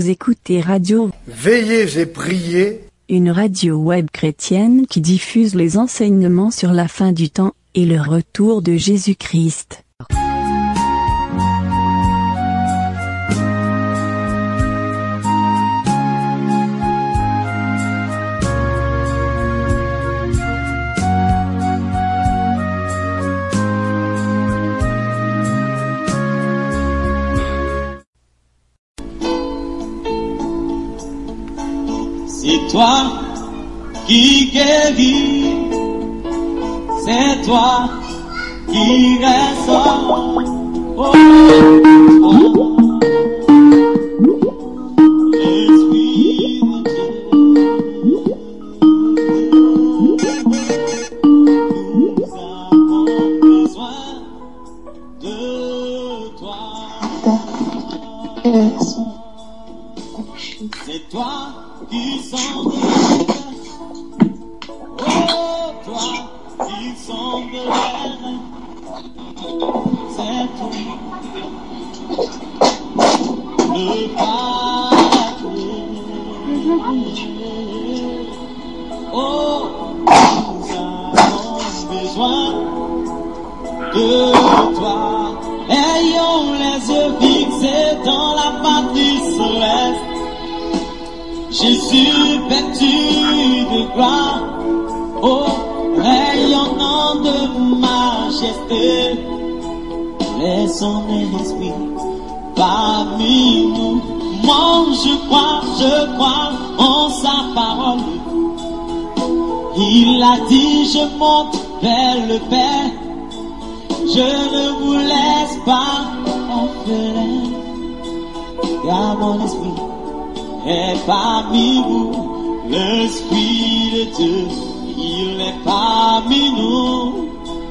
Vous écoutez Radio Veillez et priez, une radio web chrétienne qui diffuse les enseignements sur la fin du temps et le retour de Jésus-Christ. C'est toi qui guéris, c'est toi qui restaure. Oh, oh. L'Esprit de Dieu, nous avons besoin de toi. C'est toi qui sonde oh toi qui sonde l'air, c'est toi le Père. Oh, nous avons besoin de toi. Ayons les yeux fixés dans la patrie céleste. Jésus vêtu de gloire, oh, rayonnant de majesté, laisse son esprit parmi nous. Moi je crois en sa parole. Il a dit je monte vers le Père, je ne vous laisse pas orphelin, car mon esprit est parmi vous, l'Esprit de Dieu, il est parmi nous,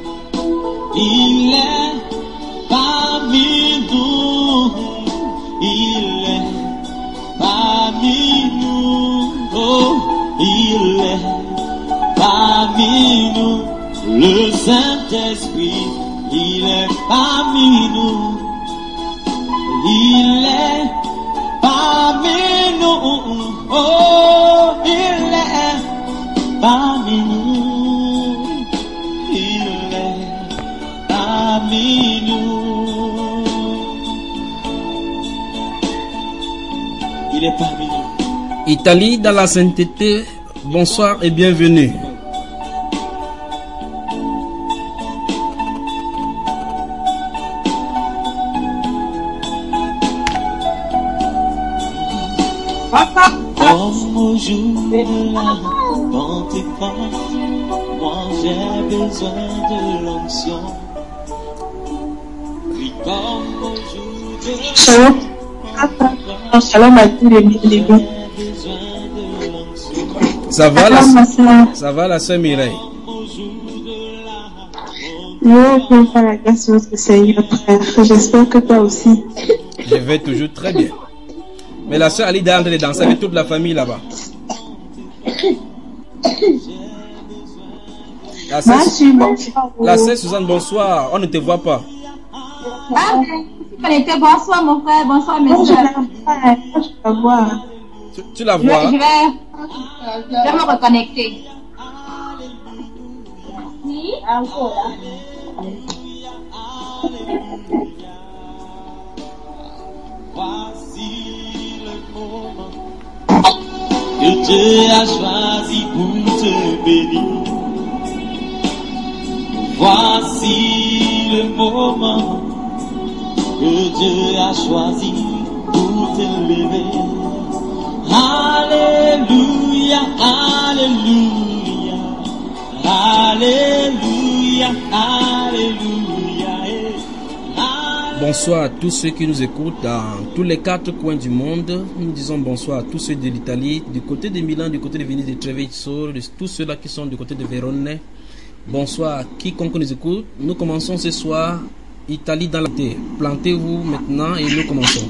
il est parmi nous, il est parmi nous, oh, il est parmi nous, le Saint-Esprit, il est parmi nous, il est parmi nous, oh, il est parmi nous, il est parmi nous, il est parmi nous. Italie dans la sainteté, bonsoir et bienvenue. Comme au jour de la Pentecôte, moi j'ai besoin de l'onction. Oui, comme au jour de la Shalom. Shalom à tous les bien. Ça va la sœur Mireille? Je viens par la grâce de notre Seigneur, frère. J'espère que toi aussi. Je vais toujours très bien. Mais la sœur Alida est en train de danser avec toute la famille là-bas. La sœur Suzanne, bonsoir. On ne te voit pas. Ah, bonsoir mon frère, bonsoir mes soeurs. Je la vois. Tu la vois? Je vais me reconnecter. Oui, encore là. Voici le moment que Dieu a choisi pour te bénir. Voici le moment que Dieu a choisi pour t'élever. Alléluia, alléluia, alléluia, alléluia. Bonsoir à tous ceux qui nous écoutent dans tous les quatre coins du monde. Nous disons bonsoir à tous ceux de l'Italie, du côté de Milan, du côté de Venise, de Treviso, de tous ceux-là qui sont du côté de Vérone. Bonsoir à quiconque nous écoute. Nous commençons ce soir Italie dans la terre. Plantez-vous maintenant et nous commençons.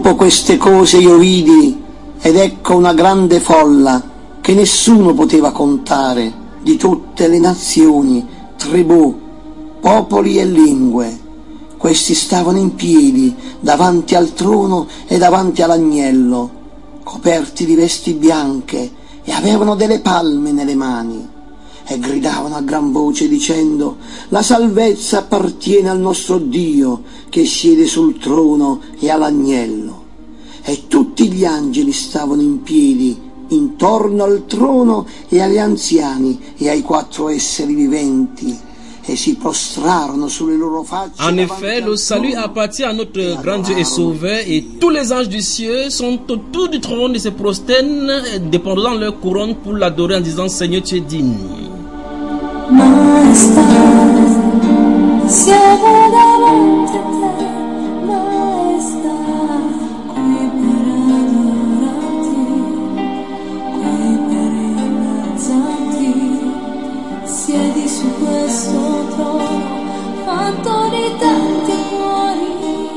Dopo queste cose io vidi, ed ecco una grande folla, che nessuno poteva contare, di tutte le nazioni, tribù, popoli e lingue. Questi stavano in piedi davanti al trono e davanti all'agnello, coperti di vesti bianche, e avevano delle palme nelle mani, e gridavano a gran voce dicendo: la salvezza appartiene al nostro Dio che siede sul trono e all'agnello. E tutti gli angeli stavano in piedi intorno al trono e agli anziani e ai 4 esseri viventi, et s'y prostrarono sulle loro facce. En effet, le salut appartient à notre grand Dieu et Sauveur, et tous les anges du ciel sont autour du trône et se prosternent, dépendant leur couronne pour l'adorer en disant: Seigneur, tu es digne. Maestà, siamo davanti a te, Maestà, qui per adorarti, qui per innalzarti. Siedi su questo trono, fatto di tanti cuori,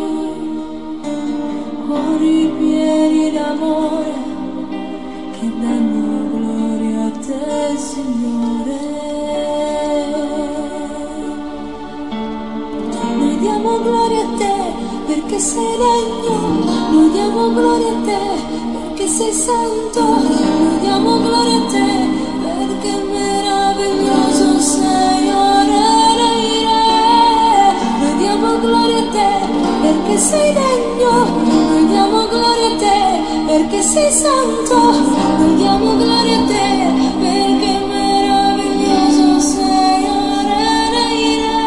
cuori pieni d'amore, che danno gloria a te, Signore. Noi diamo gloria a te perché sei degno, noi diamo gloria a te perché sei santo, noi diamo gloria a te perché meraviglioso sei, o Re dei Re. Noi diamo gloria a te perché sei degno, noi diamo gloria a te perché sei santo, noi diamo gloria a te perché meraviglioso sei, o Re dei Re.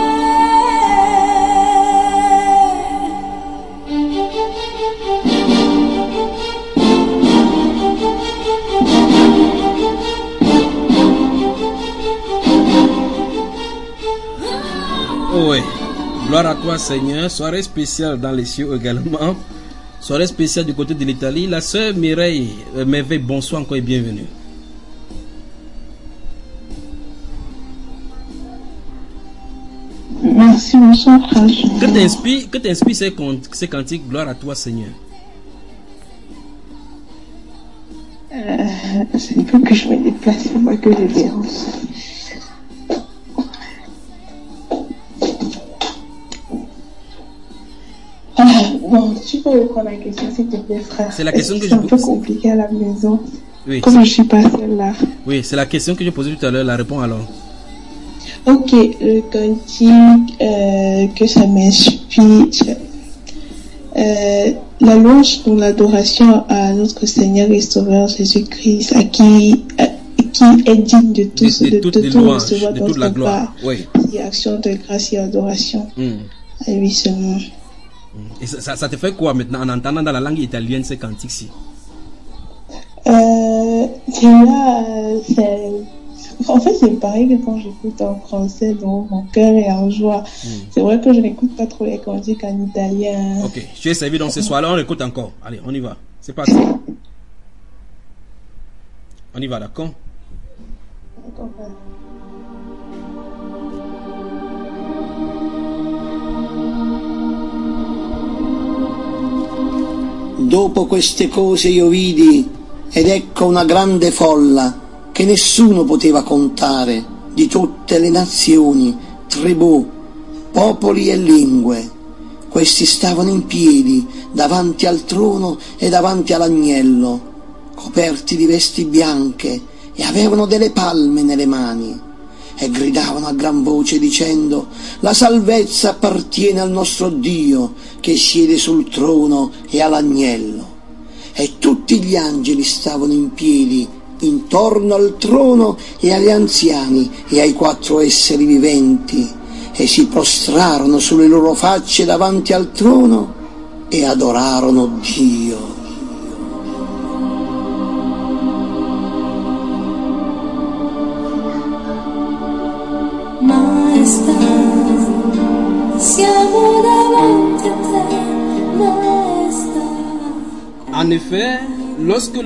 Oui, gloire à toi Seigneur. Soirée spéciale dans les cieux également. Soirée spéciale du côté de l'Italie. La sœur Mireille Merveille, bonsoir encore et bienvenue. Merci, bonsoir, frère. Que t'inspire ces cantiques, gloire à toi Seigneur? Il faut que je me déplace, c'est moi que je dérange. Bon, tu peux reprendre la question s'il te plaît, frère. C'est la question que c'est un peu compliqué à la maison. Oui. Comme je suis pas seule là. Oui, c'est la question que je posais tout à l'heure. La réponse alors. Ok, le cantique que ça m'inspire. La louange pour l'adoration à notre Seigneur et Sauveur Jésus-Christ, à qui est digne de tout recevoir de toute la gloire. Oui. Et action de grâce et adoration. À lui seulement. Et ça te fait quoi maintenant en entendant dans la langue italienne ces cantiques-ci? En fait, c'est pareil que quand j'écoute en français, donc mon cœur est en joie. C'est vrai que je n'écoute pas trop les cantiques en italien. Ok, tu es servi donc ce soir-là, on écoute encore. Allez, on y va. C'est parti. On y va, d'accord? D'accord. Dopo queste cose io vidi, ed ecco una grande folla, che nessuno poteva contare, di tutte le nazioni, tribù, popoli e lingue. Questi stavano in piedi davanti al trono e davanti all'agnello, coperti di vesti bianche, e avevano delle palme nelle mani, e gridavano a gran voce dicendo: la salvezza appartiene al nostro Dio che siede sul trono e all'agnello. E tutti gli angeli stavano in piedi intorno al trono e agli anziani e ai 4 esseri viventi, e si prostrarono sulle loro facce davanti al trono e adorarono Dio. Maestà, siamo davanti a te, Maestà. En effet, lorsque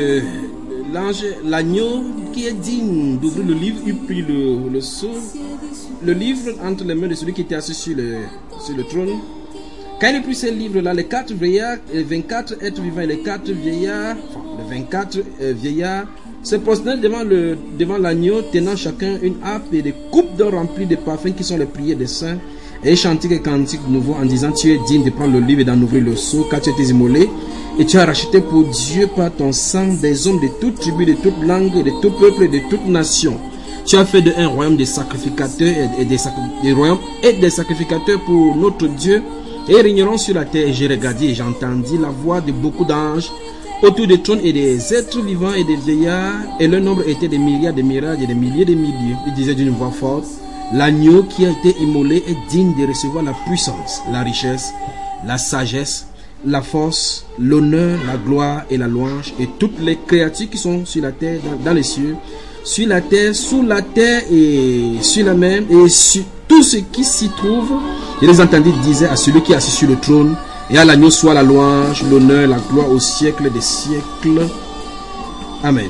l'agneau qui est digne d'ouvrir le livre eut pris le sceau, le livre entre les mains de celui qui était assis sur le trône, Quand il prit ces livres-là, les 4 vieillards, les 24 êtres vivants et les 4 vieillards, les 24 vieillards, se prosternaient devant l'agneau, tenant chacun une harpe et des coupes d'or remplies de parfums qui sont les prières des saints, et chantaient des cantiques nouveaux en disant: tu es digne de prendre le livre et d'en ouvrir le sceau, car tu as été immolé, et tu as racheté pour Dieu par ton sang des hommes de toute tribu, de toute langue, de tout peuple et de toute nation. Tu as fait de un royaume des sacrificateurs et des sacrificateurs pour notre Dieu, et ils régneront sur la terre. Et j'ai regardé et j'entendis la voix de beaucoup d'anges autour du trône et des êtres vivants et des vieillards, et leur nombre était des milliards, des myriades et des milliers de milliers. Ils disaient d'une voix forte: l'agneau qui a été immolé est digne de recevoir la puissance, la richesse, la sagesse, la force, l'honneur, la gloire et la louange, et toutes les créatures qui sont sur la terre, dans les cieux, sur la terre, sous la terre et sur la mer, et sur tout ce qui s'y trouve. Je les entendis dire à celui qui est assis sur le trône et à l'agneau soit la louange, l'honneur, la gloire au siècle des siècles. Amen.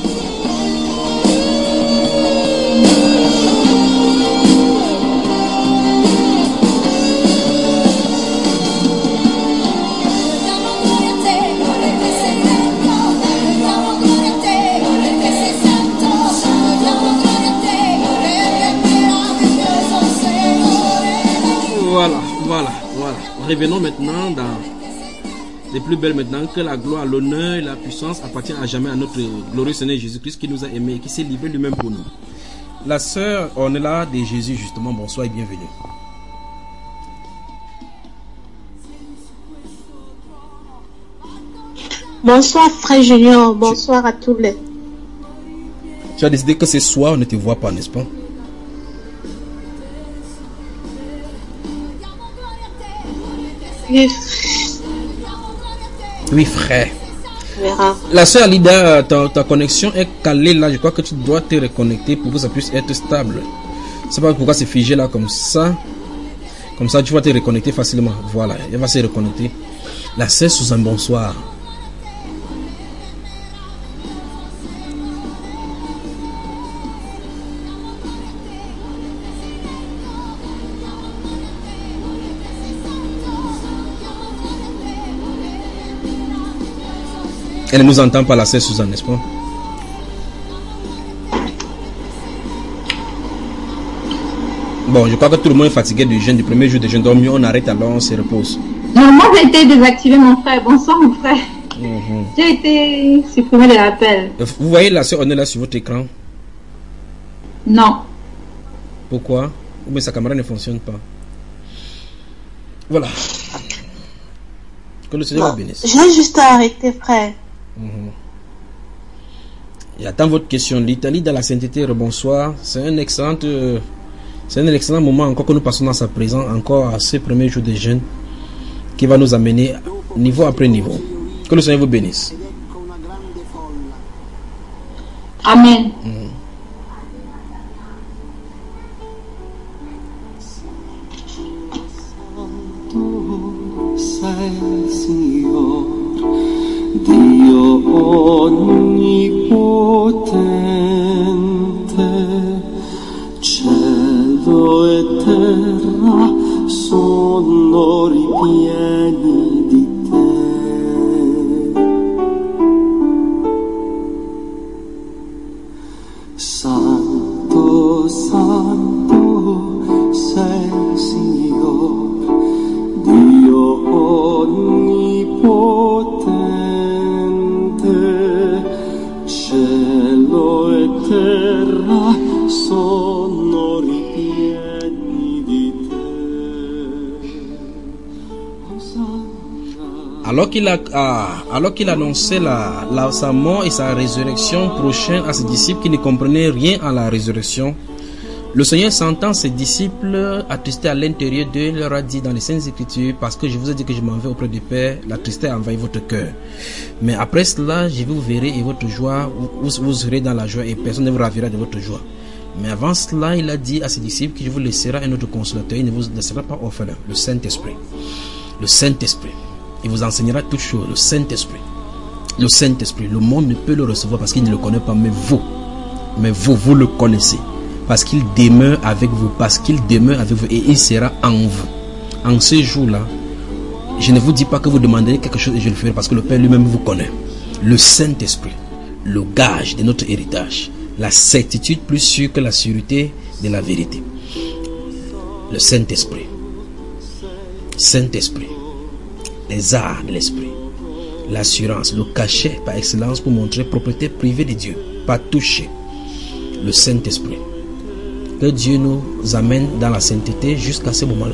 Voilà. Revenons maintenant dans les plus belles maintenant, que la gloire, l'honneur et la puissance appartiennent à jamais à notre glorieux Seigneur Jésus-Christ qui nous a aimés et qui s'est livré lui-même pour nous. La sœur Ornella de Jésus, justement, bonsoir et bienvenue. Bonsoir frère Junior, bonsoir à tous les. Tu as décidé que ce soir on ne te voit pas, n'est-ce pas? Oui, frère. La sœur Alida, ta connexion est calée là. Je crois que tu dois te reconnecter pour que ça puisse être stable. C'est pas pourquoi c'est figé là comme ça. Comme ça, tu vas te reconnecter facilement. Voilà, elle va se reconnecter. La sœur Suzanne, bonsoir. Elle ne nous entend pas, la sœur Suzanne, n'est-ce pas? Bon, je crois que tout le monde est fatigué du jeûne, du premier jour de jeûne. Donc mieux on arrête alors, on se repose. Non, moi j'ai été désactivé, mon frère. Bonsoir, mon frère. J'ai été supprimé de l'appel. Vous voyez la sœur, on est là sur votre écran? Non. Pourquoi? Ou bien sa caméra ne fonctionne pas. Voilà. Que le Seigneur vous bénisse. J'ai juste arrêté, frère. Et attends votre question. L'Italie dans la sainteté, bonsoir. C'est un excellent moment encore que nous passons dans sa présence, encore à ce premier jour de jeûne, qui va nous amener niveau après niveau. Que le Seigneur vous bénisse. Amen. Dio onnipotente, cielo e terra sono ripieni di te. Santo, santo sei il Signore, Dio onnipotente, cielo e terra sono ripieni di te. Alors qu'il annonçait sa mort et sa résurrection prochaine à ses disciples qui ne comprenaient rien à la résurrection, le Seigneur, sentant ses disciples attristés à l'intérieur d'eux, leur a dit dans les Saintes Écritures: parce que je vous ai dit que je m'en vais auprès du Père, la tristesse a envahi votre cœur. Mais après cela, je vous verrai et votre joie, vous serez dans la joie et personne ne vous ravira de votre joie. Mais avant cela, il a dit à ses disciples que je vous laisserai un autre consolateur, il ne vous laissera pas orphelin, le Saint-Esprit. Le Saint-Esprit. Il vous enseignera toutes choses, le Saint-Esprit. Le Saint-Esprit, le monde ne peut le recevoir parce qu'il ne le connaît pas, mais vous, vous le connaissez. Parce qu'il demeure avec vous, et il sera en vous. En ce jour-là, Je ne vous dis pas que vous demanderez quelque chose et je le ferai, parce que le Père lui-même vous connaît. Le Saint-Esprit, le gage de notre héritage, la certitude plus sûre que la sûreté de la vérité. Le Saint-Esprit. Saint-Esprit. Les arts de l'Esprit. L'assurance, le cachet par excellence pour montrer propriété privée de Dieu, pas toucher. Le Saint-Esprit. Que Dieu nous amène dans la sainteté jusqu'à ce moment-là.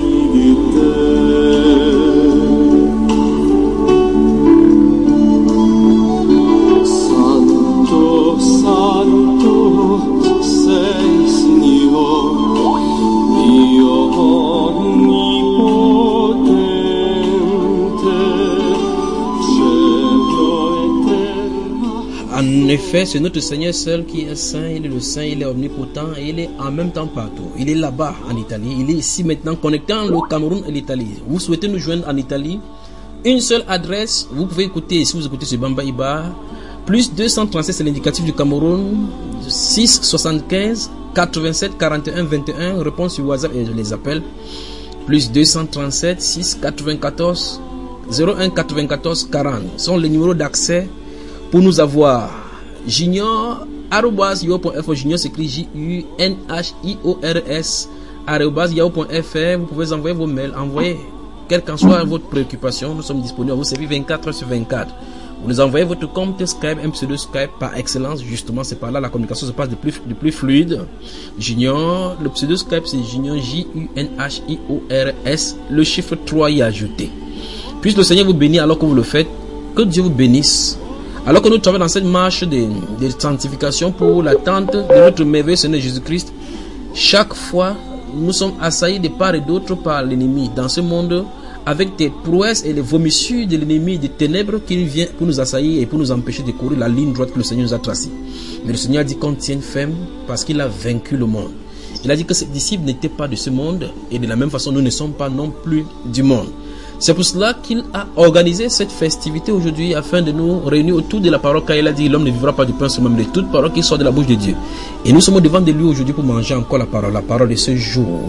En effet, c'est notre Seigneur seul qui est saint, il est le saint, il est omnipotent et il est en même temps partout. Il est là-bas en Italie, il est ici maintenant connectant le Cameroun et l'Italie. Vous souhaitez nous joindre en Italie? Une seule adresse, vous pouvez écouter, si vous écoutez sur Bamba Iba, plus 236 c'est l'indicatif du Cameroun, 6 75 87 41 21, réponse sur WhatsApp et je les appelle. Plus 237 6 94 01 94 40 sont les numéros d'accès pour nous avoir. Junior @yahoo.fr, Junior s'écrit JUNHIORS @yahoo.fr. Vous pouvez envoyer vos mails, envoyez quelle qu'en soit votre préoccupation, nous sommes disponibles à vous servir 24 sur 24. Vous nous envoyez votre compte Skype, un pseudo Skype par excellence, justement c'est par là la communication se passe de plus fluide. Junior, le pseudo Skype c'est Junior JUNHIORS, le chiffre 3 y est ajouté. Puisse le Seigneur vous bénir alors que vous le faites, que Dieu vous bénisse. Alors que nous travaillons dans cette marche de sanctification pour l'attente de notre merveilleux Seigneur Jésus-Christ, chaque fois nous sommes assaillis de part et d'autre par l'ennemi dans ce monde, avec des prouesses et les vomissures de l'ennemi des ténèbres qui vient pour nous assaillir et pour nous empêcher de courir la ligne droite que le Seigneur nous a tracée. Mais le Seigneur a dit qu'on tienne ferme parce qu'il a vaincu le monde. Il a dit que ses disciples n'étaient pas de ce monde et de la même façon nous ne sommes pas non plus du monde. C'est pour cela qu'il a organisé cette festivité aujourd'hui afin de nous réunir autour de la parole, car il a dit l'homme ne vivra pas du pain seulement, mais de toute parole qui sort de la bouche de Dieu. Et nous sommes devant de lui aujourd'hui pour manger encore la parole de ce jour.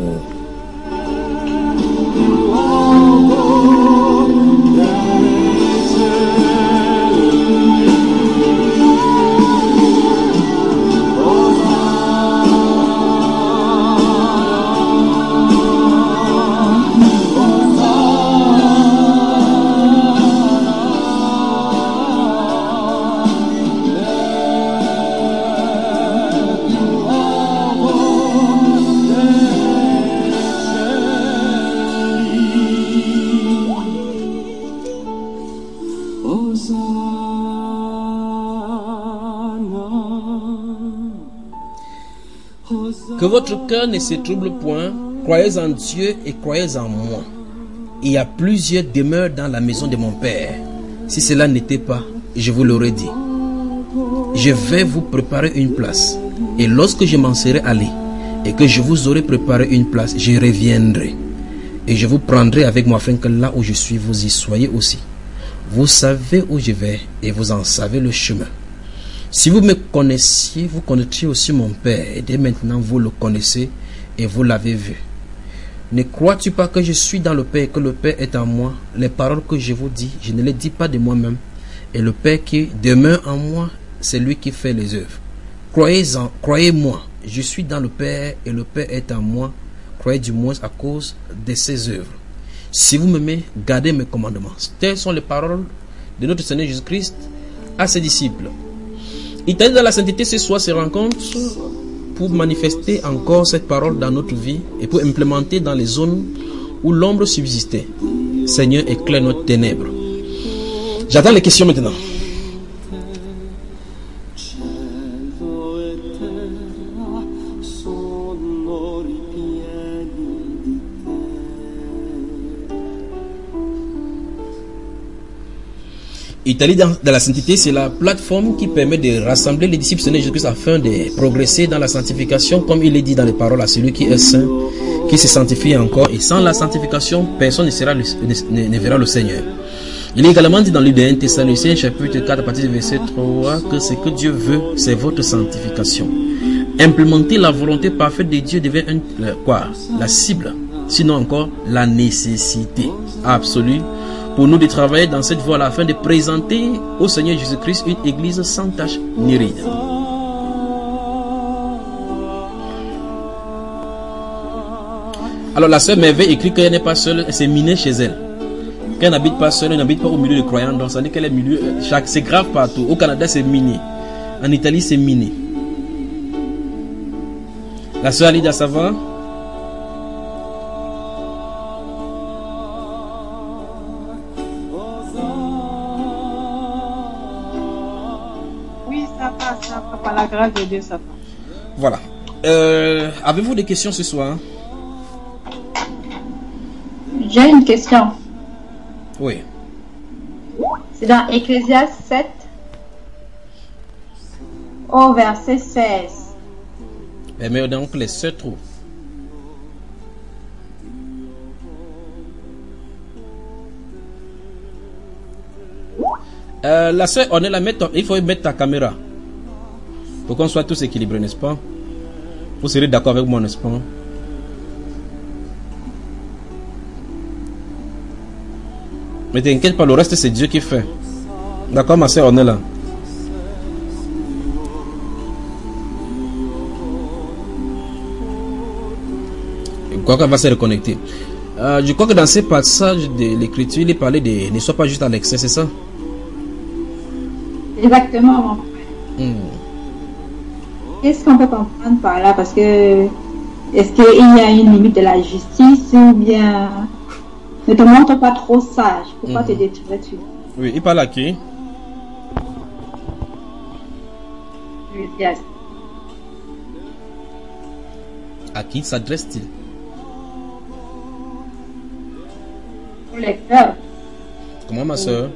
Que votre cœur ne se trouble point, croyez en Dieu et croyez en moi. Il y a plusieurs demeures dans la maison de mon Père. Si cela n'était pas, je vous l'aurais dit. Je vais vous préparer une place. Et lorsque je m'en serai allé, et que je vous aurai préparé une place, je reviendrai. Et je vous prendrai avec moi afin que là où je suis, vous y soyez aussi. Vous savez où je vais et vous en savez le chemin. Si vous me connaissiez, vous connaîtriez aussi mon Père. Et dès maintenant, vous le connaissez et vous l'avez vu. Ne crois-tu pas que je suis dans le Père et que le Père est en moi? Les paroles que je vous dis, je ne les dis pas de moi-même. Et le Père qui demeure en moi, c'est lui qui fait les œuvres. Croyez-moi, je suis dans le Père et le Père est en moi. Croyez du moins à cause de ses œuvres. Si vous m'aimez, gardez mes commandements. Telles sont les paroles de notre Seigneur Jésus-Christ à ses disciples. Italie dans la sainteté ce soir se rencontre pour manifester encore cette parole dans notre vie et pour implémenter dans les zones où l'ombre subsistait. Seigneur, éclaire notre ténèbres. J'attends les questions maintenant. Italie dans la sainteté, c'est la plateforme qui permet de rassembler les disciples de Jésus-Christ afin de progresser dans la sanctification, comme il est dit dans les paroles à celui qui est saint, qui se sanctifie encore. Et sans la sanctification, personne ne verra le Seigneur. Il est également dit dans le 1 Thessaloniciens chapitre 4 à partir du verset 3 que ce que Dieu veut, c'est votre sanctification. Implémenter la volonté parfaite de Dieu devient la cible sinon encore la nécessité absolue pour nous de travailler dans cette voie afin de présenter au Seigneur Jésus-Christ une église sans tache ni ride. Alors la sœur Merveille écrit qu'elle n'est pas seule, elle s'est minée chez elle. Qu'elle n'habite pas seule, elle n'habite pas au milieu de croyants, donc ça veut dire qu'elle est milieu, c'est grave partout. Au Canada c'est miné, en Italie c'est miné. La sœur Alida, ça va? Oui, ça va, par la grâce de Dieu, ça va. Voilà. Avez-vous des questions ce soir? J'ai une question. Oui. C'est dans Ecclésiaste 7, au verset 16. Mais donc les sœurs trouvent. La sœur, on est la mettre, il faut mettre ta caméra pour qu'on soit tous équilibrés, n'est-ce pas? Vous serez d'accord avec moi, n'est-ce pas? Mais t'inquiète pas, le reste c'est Dieu qui fait. D'accord, ma sœur, on est là. Je crois qu'elle va se reconnecter. Je crois que dans ces passages de l'écriture, il est parlé de ne sois pas juste à l'excès, c'est ça? Exactement. Qu'est-ce qu'on peut comprendre par là? Parce que est-ce qu'il y a une limite de la justice ou bien ne te montre pas trop sage pour pas te détruire dessus? Oui, il parle à qui? Yes. À qui s'adresse-t-il? Pour les cœurs. Comment, ma soeur?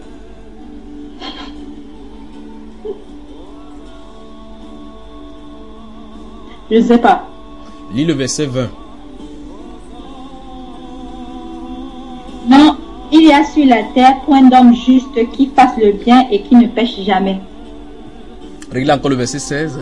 Je ne sais pas. Lis le verset 20. Non, il y a sur la terre point d'homme juste qui fasse le bien et qui ne pêche jamais. Regarde encore le verset 16.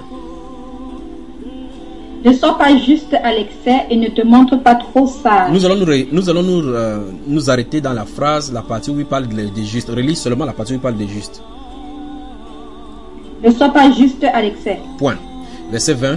Ne sois pas juste à l'excès et ne te montre pas trop sage. Nous allons nous arrêter dans la phrase, la partie où il parle des justes. Relis seulement la partie où il parle des justes. Ne sois pas juste à l'excès. Point. Verset 20.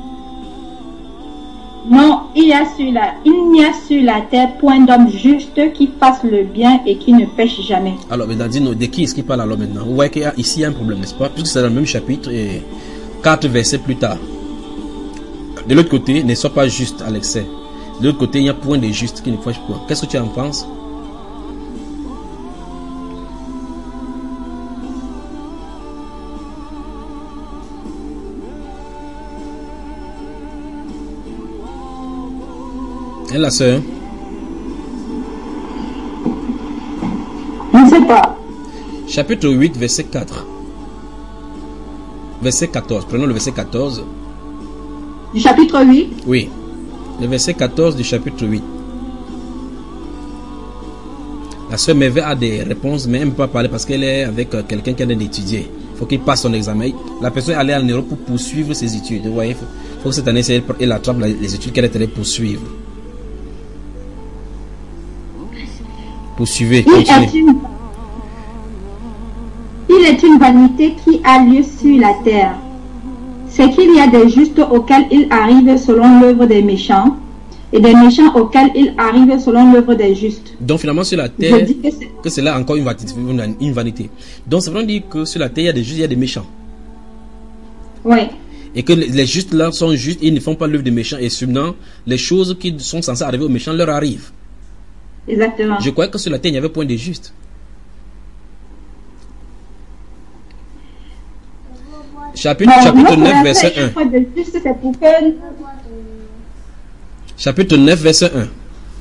Non, il n'y a sur la terre point d'homme juste qui fasse le bien et qui ne pêche jamais. Alors, maintenant, dis-nous, de qui est-ce qu'il parle alors maintenant? Vous voyez qu'ici, il y a un problème, n'est-ce pas? Puisque c'est dans le même chapitre et 4 versets plus tard. De l'autre côté, ne sois pas juste à l'excès. De l'autre côté, il y a point de juste qui ne fâche point. Qu'est-ce que tu en penses? Et la sœur? Je ne sais pas. Chapitre 8, verset 4. Verset 14. Prenons le verset 14. Du chapitre 8? Oui. Le verset 14 du chapitre 8. La sœur Merveille a des réponses, mais elle ne peut pas parler parce qu'elle est avec quelqu'un qui a d'étudier. Il faut qu'il passe son examen. La personne est allée en Europe pour poursuivre ses études. Vous voyez, il faut que cette année, elle attrape les études qu'elle est allée poursuivre. Poursuivez, continuez. Il est une vanité qui a lieu sur la terre. C'est qu'il y a des justes auxquels il arrive selon l'œuvre des méchants, et des méchants auxquels il arrive selon l'œuvre des justes. Donc finalement sur la terre, que c'est là encore une vanité. Donc ça veut dire que sur la terre, il y a des justes, il y a des méchants. Oui. Et que les justes là sont justes, ils ne font pas l'œuvre des méchants, et sûrement les choses qui sont censées arriver aux méchants leur arrivent. Exactement. Je croyais que sur la terre, il n'y avait point de juste. Chapitre 9, verset 1. Chapitre 9, verset 1.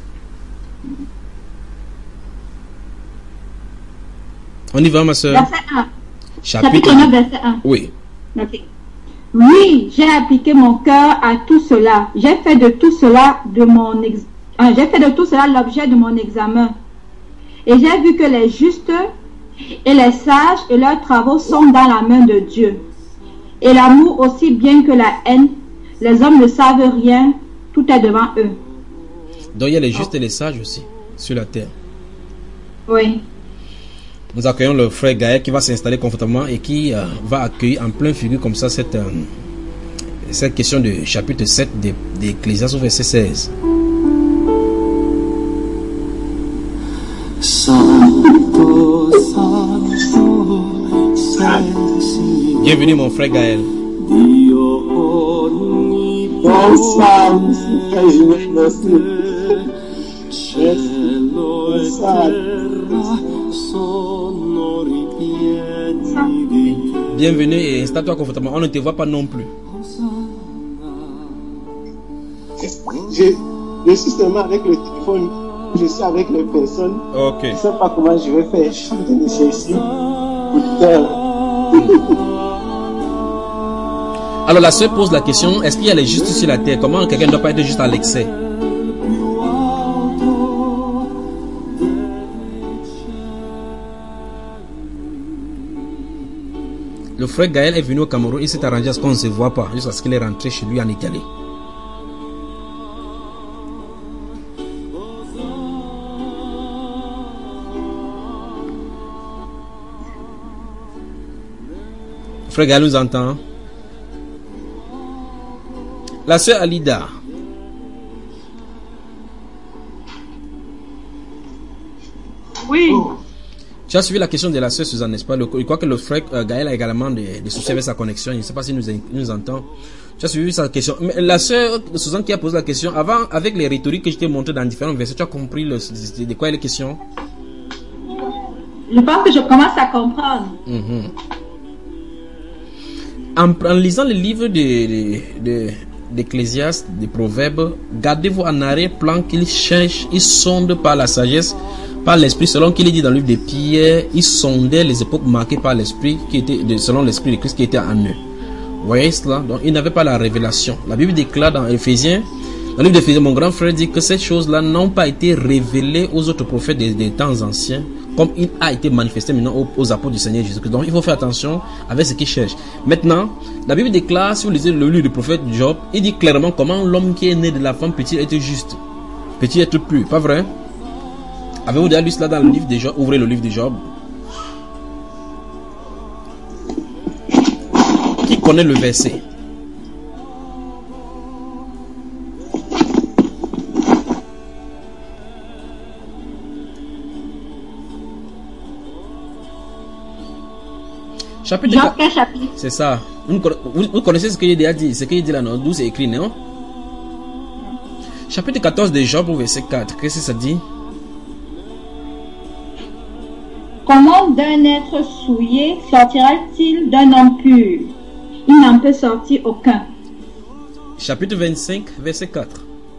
On y va, ma soeur. Verset 1. Chapitre 9, verset 1. Oui. Okay. Oui, j'ai appliqué mon cœur à tout cela. J'ai fait de tout cela l'objet de mon examen. Et j'ai vu que les justes et les sages et leurs travaux sont dans la main de Dieu. Et l'amour aussi bien que la haine, les hommes ne savent rien, tout est devant eux. Donc il y a les justes et les sages aussi sur la terre. Oui. Nous accueillons le frère Gaël qui va s'installer confortablement et qui va accueillir en plein figure comme ça cette question du chapitre 7 d'Ecclésiaste au verset 16. Bienvenue mon frère Gaël. Bonsoir, bienvenue et installe-toi confortablement. On ne te voit pas non plus. Je suis seulement avec le téléphone. Je suis avec les personnes. Ok. Je ne sais pas comment je vais faire. Je suis en train de chercher. Alors la sœur pose la question, est-ce qu'il y a les justes sur la terre? Comment quelqu'un ne doit pas être juste à l'excès? Le frère Gaël est venu au Cameroun, il s'est arrangé à ce qu'on ne se voit pas, jusqu'à ce qu'il est rentré chez lui en Italie. Le frère Gaël nous entend. La sœur Alida. Oui. Tu as suivi la question de la sœur Suzanne, n'est-ce pas? Je crois que le frère Gaël a également des soucis avec sa connexion. Je ne sais pas s'il nous entend. Tu as suivi sa question. Mais la sœur Suzanne qui a posé la question, avant, avec les rhétoriques que je t'ai montrées dans différents versets, tu as compris de quoi est la question? Je pense que je commence à comprendre. En lisant le livre d'Ecclésiaste, des Proverbes, gardez-vous en arrière-plan qu'il cherche, il sonde par la sagesse, par l'esprit, selon qu'il est dit dans le livre de Pierre, il sondait les époques marquées par l'esprit, selon l'esprit de Christ qui était en eux. Vous voyez cela? Donc il n'avait pas la révélation. La Bible déclare dans Éphésiens, dans le livre d'Éphésiens, mon grand frère dit que ces choses-là n'ont pas été révélées aux autres prophètes des temps anciens, comme il a été manifesté maintenant aux apôtres du Seigneur Jésus-Christ. Donc il faut faire attention avec ce qu'il cherche. Maintenant, la Bible déclare, si vous lisez le livre du prophète Job, il dit clairement comment l'homme qui est né de la femme peut-il être juste, peut-il être pur, pas vrai? Avez-vous déjà lu cela dans le livre de Job? Ouvrez le livre de Job. Qui connaît le verset? Chapitre 4. C'est ça. Vous connaissez ce qu'il a dit? Ce qu'il dit là, non? D'où c'est écrit, non? Chapitre 14 de Job, verset 4. Qu'est-ce que ça dit? Comment d'un être souillé sortira-t-il d'un homme pur? Il n'en peut sortir aucun. Chapitre 25, verset 4.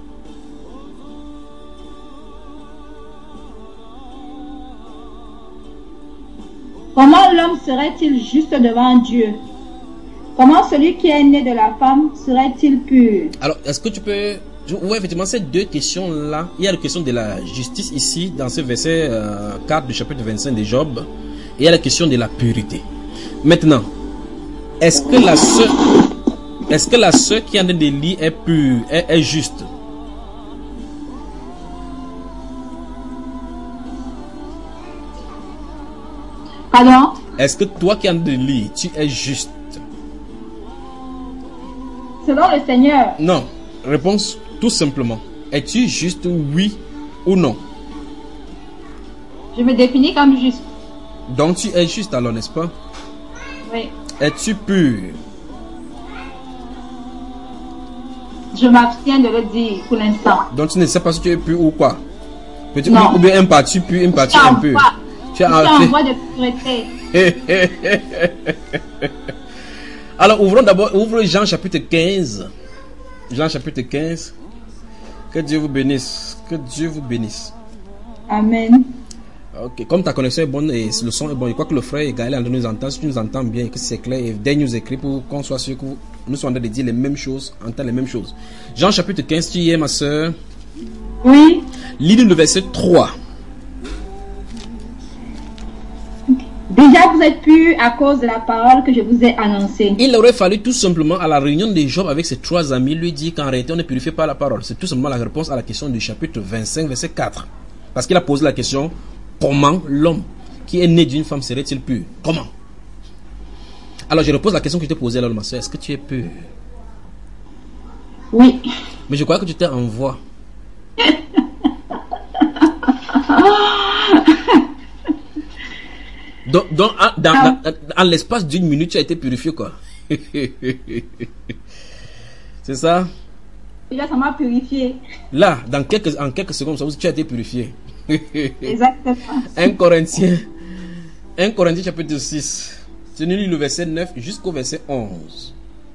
Comment l'homme serait-il juste devant Dieu? Comment celui qui est né de la femme serait-il pur? Alors, est-ce que tu peux... Oui, effectivement, ces deux questions-là, il y a la question de la justice ici, dans ce verset 4 du chapitre 25 de Job, et il y a la question de la pureté. Maintenant, est-ce que la sœur qui est en train de lire est pure, est juste? Pardon? Est-ce que toi qui es en train de lire, tu es juste? Selon le Seigneur. Non. Réponse tout simplement. Es-tu juste, oui ou non? Je me définis comme juste. Donc tu es juste alors, n'est-ce pas? Oui. Es-tu pur? Je m'abstiens de le dire pour l'instant. Donc tu ne sais pas si tu es pur ou quoi? Peux-tu non. Ou bien un parti pur, une partie impure? Tu es en voie de pureté. Alors ouvre Jean chapitre 15. Jean chapitre 15. Que Dieu vous bénisse. Que Dieu vous bénisse. Amen. Ok, comme ta connexion est bonne et le son est bon, je crois que le frère Gaël est en train de nous entendre. Si tu nous entends bien et que c'est clair, et dès nous écrit pour qu'on soit sûr que nous sommes en train de dire les mêmes choses, entendre les mêmes choses. Jean chapitre 15, tu y es ma soeur? Oui. Lis le verset 3. Des Déjà, vous êtes pur à cause de la parole que je vous ai annoncée. Il aurait fallu tout simplement à la réunion de Job avec ses 3 amis lui dire qu'en réalité on est purifié par la parole. C'est tout simplement la réponse à la question du chapitre 25 verset 4. Parce qu'il a posé la question, comment l'homme qui est né d'une femme serait-il pur? Comment? Alors je repose la question que je t'ai posée là, ma soeur. Est-ce que tu es pur? Oui. Mais je crois que tu t'es en voie. Donc en l'espace d'une minute, tu as été purifié, quoi. C'est ça? Déjà, ça m'a purifié. Là, en quelques secondes, tu as été purifié. Exactement. 1 Corinthiens chapitre 6. Tu lis le verset 9 jusqu'au verset 11.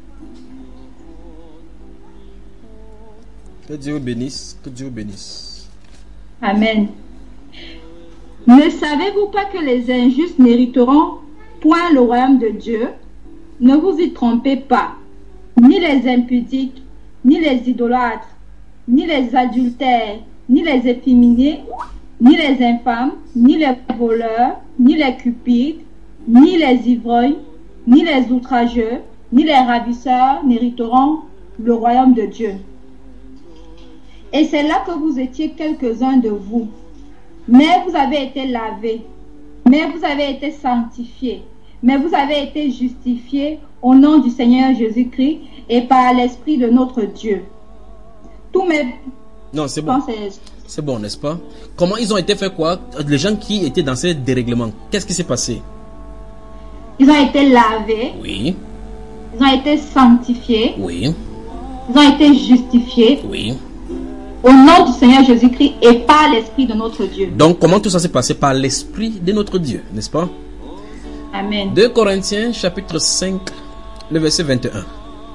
Que Dieu vous bénisse. Que Dieu vous bénisse. Amen. Ne savez-vous pas que les injustes n'hériteront point le royaume de Dieu? Ne vous y trompez pas. Ni les impudiques, ni les idolâtres, ni les adultères, ni les efféminés, ni les infâmes, ni les voleurs, ni les cupides, ni les ivrognes, ni les outrageux, ni les ravisseurs n'hériteront le royaume de Dieu. Et c'est là que vous étiez quelques-uns de vous. Mais vous avez été lavés, mais vous avez été sanctifiés, mais vous avez été justifiés au nom du Seigneur Jésus-Christ et par l'Esprit de notre Dieu. Tous mes... Non, c'est bon. C'est bon, n'est-ce pas? Comment ils ont été fait quoi? Les gens qui étaient dans ces dérèglements, qu'est-ce qui s'est passé? Ils ont été lavés. Oui. Ils ont été sanctifiés. Oui. Ils ont été justifiés. Oui. Au nom du Seigneur Jésus-Christ et par l'Esprit de notre Dieu. Donc, comment tout ça s'est passé? Par l'Esprit de notre Dieu, n'est-ce pas? Amen. 2 Corinthiens, chapitre 5, le verset 21.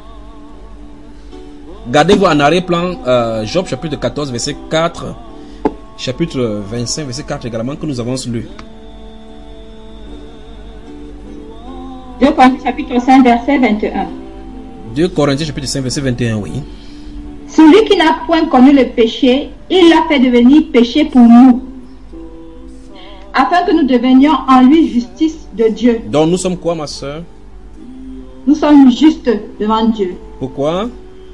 Gardez-vous en arrière-plan, Job, chapitre 14, verset 4, chapitre 25, verset 4 également, que nous avons lu. 2 Corinthiens, chapitre 5, verset 21. 2 Corinthiens, chapitre 5, verset 21, oui. Celui qui n'a point connu le péché, il l'a fait devenir péché pour nous, afin que nous devenions en lui justice de Dieu. Donc nous sommes quoi, ma soeur? Nous sommes justes devant Dieu. Pourquoi?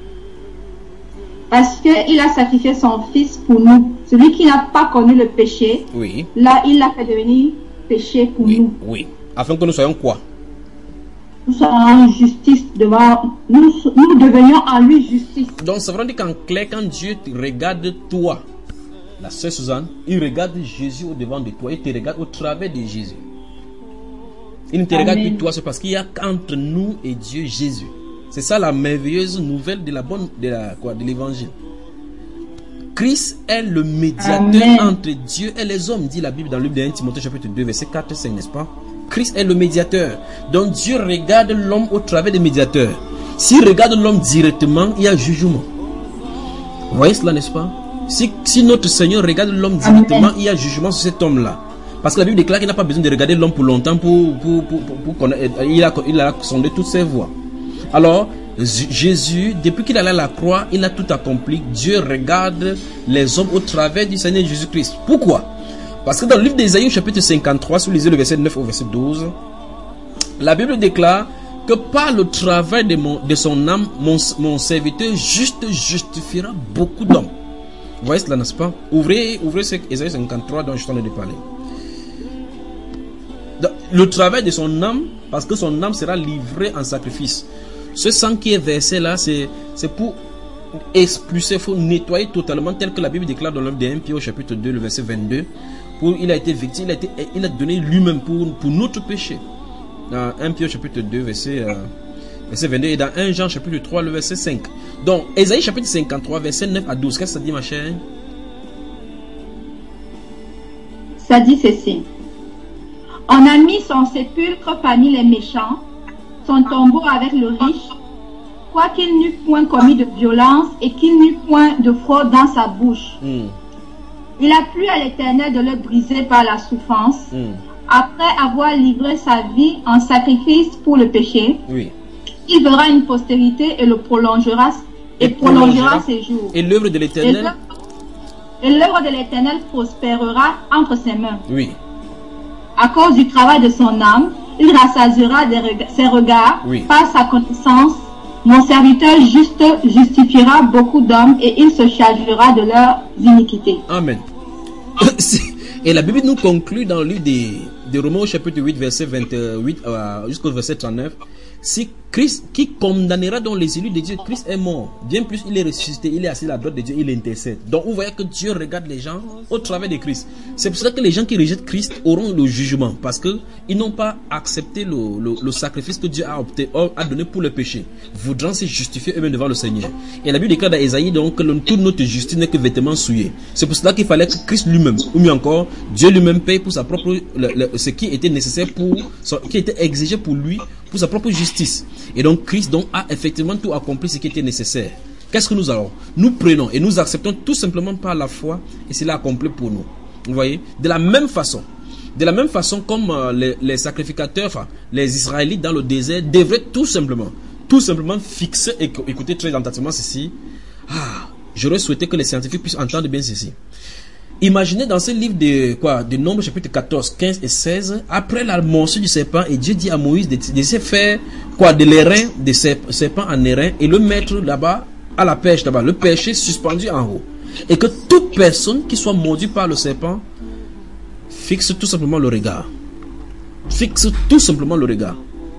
Parce qu'il a sacrifié son fils pour nous. Celui qui n'a pas connu le péché, oui. Là, il l'a fait devenir péché pour nous. Oui. Afin que nous soyons quoi? Nous sommes en justice devant nous devenions en lui justice. Donc ça veut dire qu'en clair, quand Dieu te regarde toi, la sœur Suzanne, il regarde Jésus au devant de toi, il te regarde au travers de Jésus. Il ne te regarde plus toi, c'est parce qu'il y a qu'entre nous et Dieu Jésus. C'est ça la merveilleuse nouvelle de l'évangile. Christ est le médiateur entre Dieu et les hommes, dit la Bible dans le livre de 1 Timothée chapitre 2 verset 4 et 5, n'est-ce pas? Christ est le médiateur. Donc Dieu regarde l'homme au travers des médiateurs. S'il regarde l'homme directement, il y a jugement. Vous voyez cela, n'est-ce pas? Si notre Seigneur regarde l'homme directement, il y a jugement sur cet homme-là. Parce que la Bible déclare qu'il n'a pas besoin de regarder l'homme pour longtemps pour connaître. Il a sondé toutes ses voies. Alors, Jésus, depuis qu'il allait à la croix, il a tout accompli. Dieu regarde les hommes au travers du Seigneur Jésus-Christ. Pourquoi? Parce que dans le livre d'Ésaïe, chapitre 53, si vous lisez le verset 9 au verset 12, la Bible déclare que par le travail de son âme, mon serviteur juste justifiera beaucoup d'hommes. Vous voyez cela, n'est-ce pas? Ouvrez ce Ésaïe 53 dont je suis en train de parler. Le travail de son âme, parce que son âme sera livrée en sacrifice. Ce sang qui est versé là, c'est pour expulser, il faut nettoyer totalement, tel que la Bible déclare dans l'œuvre de 1 Pierre au chapitre 2, le verset 22. Il a été victime, il a donné lui-même pour notre péché. Dans 1 Pierre chapitre 2, verset 22, et dans 1 Jean chapitre 3, le verset 5. Donc, Ésaïe chapitre 53, verset 9 à 12, qu'est-ce que ça dit, ma chère? Ça dit ceci. On a mis son sépulcre parmi les méchants, son tombeau avec le riche, quoiqu'il n'eût point commis de violence et qu'il n'eût point de fraude dans sa bouche. Il a plu à l'Éternel de le briser par la souffrance, après avoir livré sa vie en sacrifice pour le péché. Oui. Il verra une postérité et le prolongera ses jours. Et l'œuvre de l'Éternel? Et l'œuvre de l'Éternel prospérera entre ses mains. Oui. à cause du travail de son âme, il rassasiera ses regards par sa connaissance. Mon serviteur juste justifiera beaucoup d'hommes et il se chargera de leurs iniquités. Amen. Et la Bible nous conclut dans le livre de Romains au chapitre 8, verset 28 jusqu'au verset 39. Si Christ, qui condamnera donc les élus de Dieu, Christ est mort. Bien plus, il est ressuscité, il est assis à la droite de Dieu, il intercède. Donc, vous voyez que Dieu regarde les gens au travers de Christ. C'est pour cela que les gens qui rejettent Christ auront le jugement, parce que ils n'ont pas accepté le sacrifice que Dieu a donné pour le péché, voudront se justifier eux-mêmes devant le Seigneur. Et la Bible déclare dans Ésaïe donc que toute notre justice n'est que vêtements souillés. C'est pour cela qu'il fallait que Christ lui-même, ou mieux encore, Dieu lui-même paye pour sa propre ce qui était nécessaire qui était exigé pour lui, pour sa propre justice. Et donc Christ a effectivement tout accompli ce qui était nécessaire. Qu'est-ce que nous allons? Nous prenons et nous acceptons tout simplement par la foi, et c'est là accompli pour nous. Vous voyez? De la même façon comme les sacrificateurs, enfin les Israélites dans le désert devraient tout simplement fixer, et écoutez très attentivement ceci. J'aurais souhaité que les scientifiques puissent entendre bien ceci. Imaginez dans ce livre de Nombre chapitre 14, 15 et 16, après la morsure du serpent, et Dieu dit à Moïse de se faire de l'airain de serpent en airain et le mettre là-bas à la perche, là-bas, le percher suspendu en haut. Et que toute personne qui soit mordue par le serpent fixe tout simplement le regard. Fixe tout simplement le regard.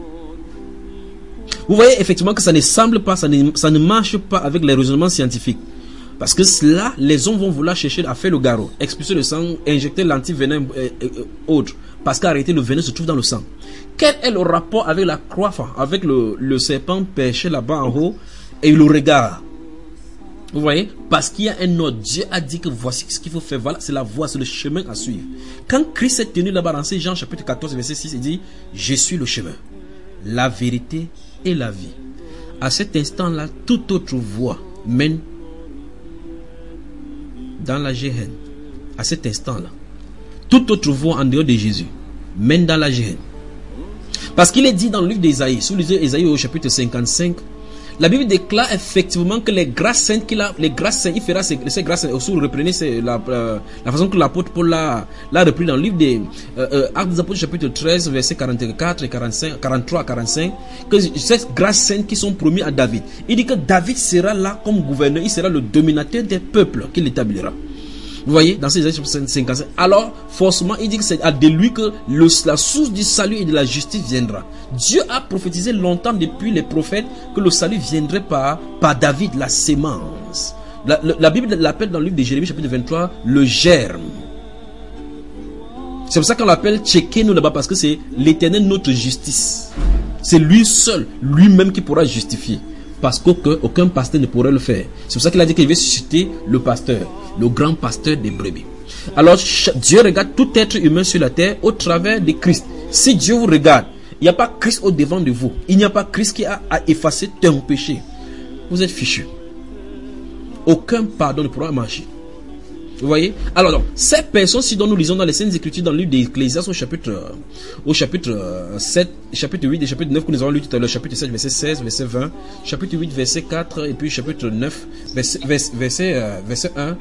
Vous voyez effectivement que ça ne semble pas, ça ne marche pas avec les raisonnements scientifiques. Parce que là, les hommes vont vouloir chercher à faire le garrot, expulser le sang, injecter l'antivenin autre. Parce qu'en réalité, le venin se trouve dans le sang. Quel est le rapport avec la croix, avec le serpent perché là-bas en haut et le regard? Vous voyez? Parce qu'il y a un ordre. Dieu a dit que voici ce qu'il faut faire. Voilà, c'est la voie, c'est le chemin à suivre. Quand Christ est tenu là-bas dans Jean chapitre 14, verset 6, il dit, je suis le chemin, la vérité et la vie. À cet instant-là, toute autre voie mène dans la Géhenne. À cet instant-là, toute autre voie en dehors de Jésus mène dans la Géhenne. Parce qu'il est dit dans le livre d'Ésaïe, sous les yeux d'Ésaïe au chapitre 55, la Bible déclare effectivement que les grâces saintes il fera ces grâces saintes. Aussi, vous reprenez la façon que l'apôtre Paul l'a repris dans le livre des Actes des Apôtres chapitre 13 versets 44 et 43 à 45, que ces grâces saintes qui sont promises à David. Il dit que David sera là comme gouverneur, il sera le dominateur des peuples qu'il établira. Vous voyez, dans ces chapitre 55. Alors, forcément, il dit que c'est de lui que la source du salut et de la justice viendra. Dieu a prophétisé longtemps depuis les prophètes que le salut viendrait par David, la sémence. La Bible l'appelle dans le livre de Jérémie, chapitre 23, le germe. C'est pour ça qu'on l'appelle Tchéké-nous là-bas, parce que c'est l'Éternel notre justice. C'est lui seul, lui-même qui pourra justifier. Parce qu'aucun pasteur ne pourrait le faire. C'est pour ça qu'il a dit qu'il veut susciter le pasteur, le grand pasteur des brebis. Alors Dieu regarde tout être humain sur la terre au travers de Christ. Si Dieu vous regarde, il n'y a pas Christ au devant de vous. Il n'y a pas Christ qui a effacé ton péché. Vous êtes fichu. Aucun pardon ne pourra marcher. Vous voyez? Alors donc, ces personnes, si dont nous lisons dans les Saintes Écritures, dans le livre d'Ecclésiaste au chapitre 7, chapitre 8 et chapitre 9, que nous avons lu tout à l'heure, chapitre 7, verset 16, verset 20, chapitre 8, verset 4, et puis chapitre 9, verset 1.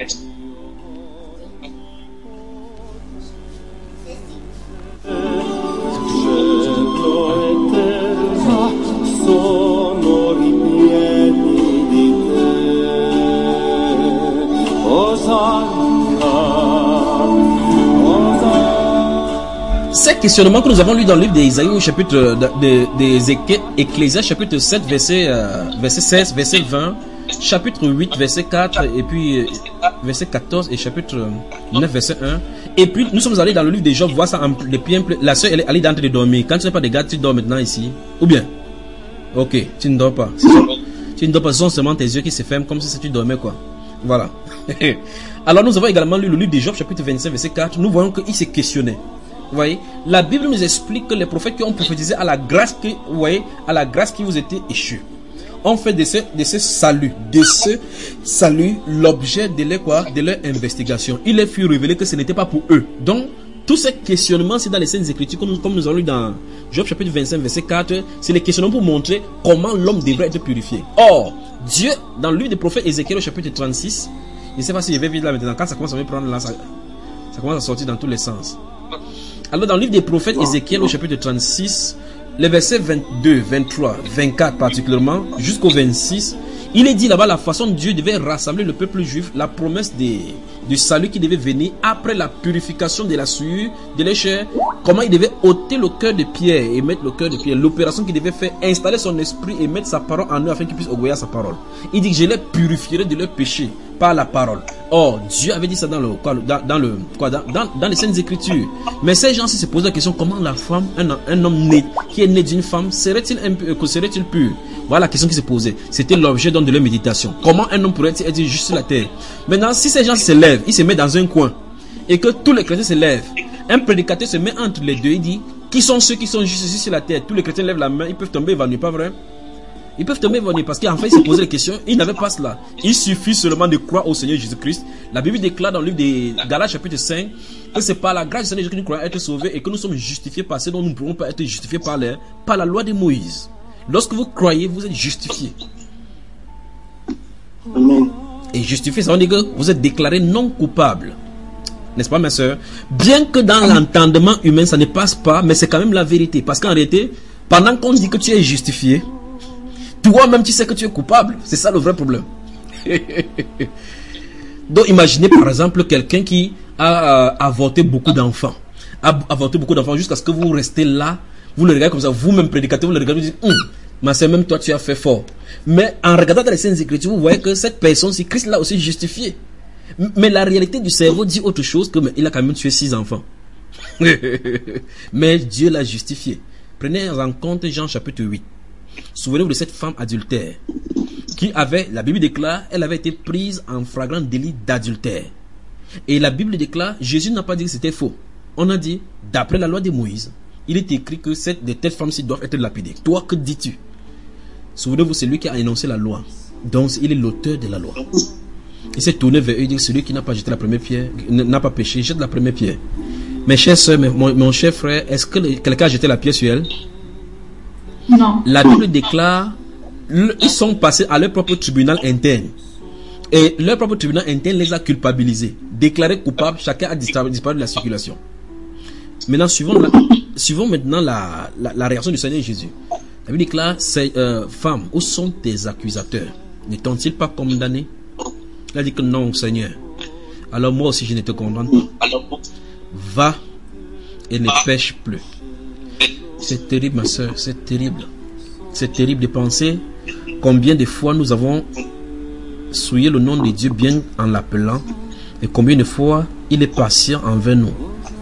Ces questionnements que nous avons lus dans le livre d'Ésaïe au chapitre d'Ecclésiaste, chapitre 7, verset 16, verset 20, chapitre 8, verset 4, et puis verset 14, et chapitre 9, verset 1. Et puis nous sommes allés dans le livre de Job, voir ça depuis la soeur elle est allée dans de dormir. Quand tu n'es pas de garde, tu dors maintenant ici. Ou bien? Ok, tu ne dors pas. Tu ne dors pas, ce sont seulement tes yeux qui se ferment comme si tu dormais quoi. Voilà. Alors nous avons également lu le livre de Job, chapitre 25, verset 4. Nous voyons qu'il s'est questionné. Vous voyez, la Bible nous explique que les prophètes qui ont prophétisé à la grâce qui vous était échue, ont fait de ce salut, l'objet de leur investigation. Il leur fut révélé que ce n'était pas pour eux. Donc, tous ces questionnements, c'est dans les Saintes Écritures, comme nous avons lu dans Job chapitre 25, verset 4, c'est les questionnements pour montrer comment l'homme devrait être purifié. Or, Dieu, dans le livre des prophètes Ézéchiel au chapitre 36, je ne sais pas si je vais vite là maintenant, quand ça commence à me prendre là, ça commence à sortir dans tous les sens. Alors dans le livre des prophètes Ézéchiel au chapitre 36, les versets 22, 23, 24 particulièrement, jusqu'au 26, il est dit là-bas la façon dont Dieu devait rassembler le peuple juif, la promesse du salut qui devait venir après la purification de la souillure de leur chair, comment il devait ôter le cœur de pierre et mettre le cœur de pierre, l'opération qu'il devait faire, installer son esprit et mettre sa parole en eux afin qu'ils puissent obéir à sa parole. Il dit que je les purifierai de leurs péchés par la parole. Or, Dieu avait dit ça dans les Saintes Écritures. Mais ces gens-ci se posaient la question, comment la femme, un homme né, qui est né d'une femme, serait-il pur? Voilà la question qui se posait. C'était l'objet de leur méditation. Comment un homme pourrait-il être juste sur la terre? Maintenant, si ces gens se lèvent, ils se mettent dans un coin, et que tous les chrétiens se lèvent, un prédicateur se met entre les deux, il dit, qui sont ceux qui sont juste ici sur la terre? Tous les chrétiens lèvent la main, ils peuvent tomber évanouis, pas vrai? Ils peuvent tomber évanouis parce qu'en fait, ils se posaient la question, ils n'avaient pas cela. Il suffit seulement de croire au Seigneur Jésus-Christ. La Bible déclare dans le livre des Galates chapitre 5 que c'est par la grâce du Seigneur Jésus que nous croyons être sauvés et que nous sommes justifiés par ce dont nous ne pouvons pas être justifiés par la loi de Moïse. Lorsque vous croyez, vous êtes justifiés. Amen. Et justifié, ça veut dire que vous êtes déclaré non coupable. N'est-ce pas, ma soeur? Bien que dans l'entendement humain, ça ne passe pas, mais c'est quand même la vérité. Parce qu'en réalité, pendant qu'on dit que tu es justifié, toi-même tu sais que tu es coupable. C'est ça le vrai problème. Donc imaginez par exemple quelqu'un qui a avorté beaucoup d'enfants. Avorté beaucoup d'enfants jusqu'à ce que vous restez là. Vous le regardez comme ça, vous-même prédicateur, vous le regardez, vous dites, mais c'est même toi tu as fait fort. Mais en regardant dans les Saintes Écritures, vous voyez que cette personne-ci, Christ l'a aussi justifié. Mais la réalité du cerveau dit autre chose que il a quand même tué 6 enfants. Mais Dieu l'a justifié. Prenez en compte Jean chapitre 8. Souvenez-vous de cette femme adultère qui avait, la Bible déclare, elle avait été prise en flagrant délit d'adultère. Et la Bible déclare, Jésus n'a pas dit que c'était faux. On a dit, d'après la loi de Moïse, il est écrit que de telles femmes-ci doivent être lapidées. Toi, que dis-tu? Souvenez-vous, c'est lui qui a énoncé la loi. Donc, il est l'auteur de la loi. Il s'est tourné vers eux et dit, celui qui n'a pas jeté la première pierre, n'a pas péché, jette la première pierre. Mes chères soeurs, mon cher frère, est-ce que quelqu'un a jeté la pierre sur elle? Non. La Bible déclare, ils sont passés à leur propre tribunal interne. Et leur propre tribunal interne les a culpabilisés. Déclarés coupables, chacun a disparu de la circulation. Maintenant, suivons maintenant la réaction du Seigneur Jésus. La Bible déclare, femmes, où sont tes accusateurs? Ne t'ont-ils pas condamné? Il a dit que non, Seigneur. Alors moi aussi, je ne te condamne pas. Va et ne pêche plus. C'est terrible, ma soeur, c'est terrible. C'est terrible de penser combien de fois nous avons souillé le nom de Dieu bien en l'appelant et combien de fois il est patient envers nous.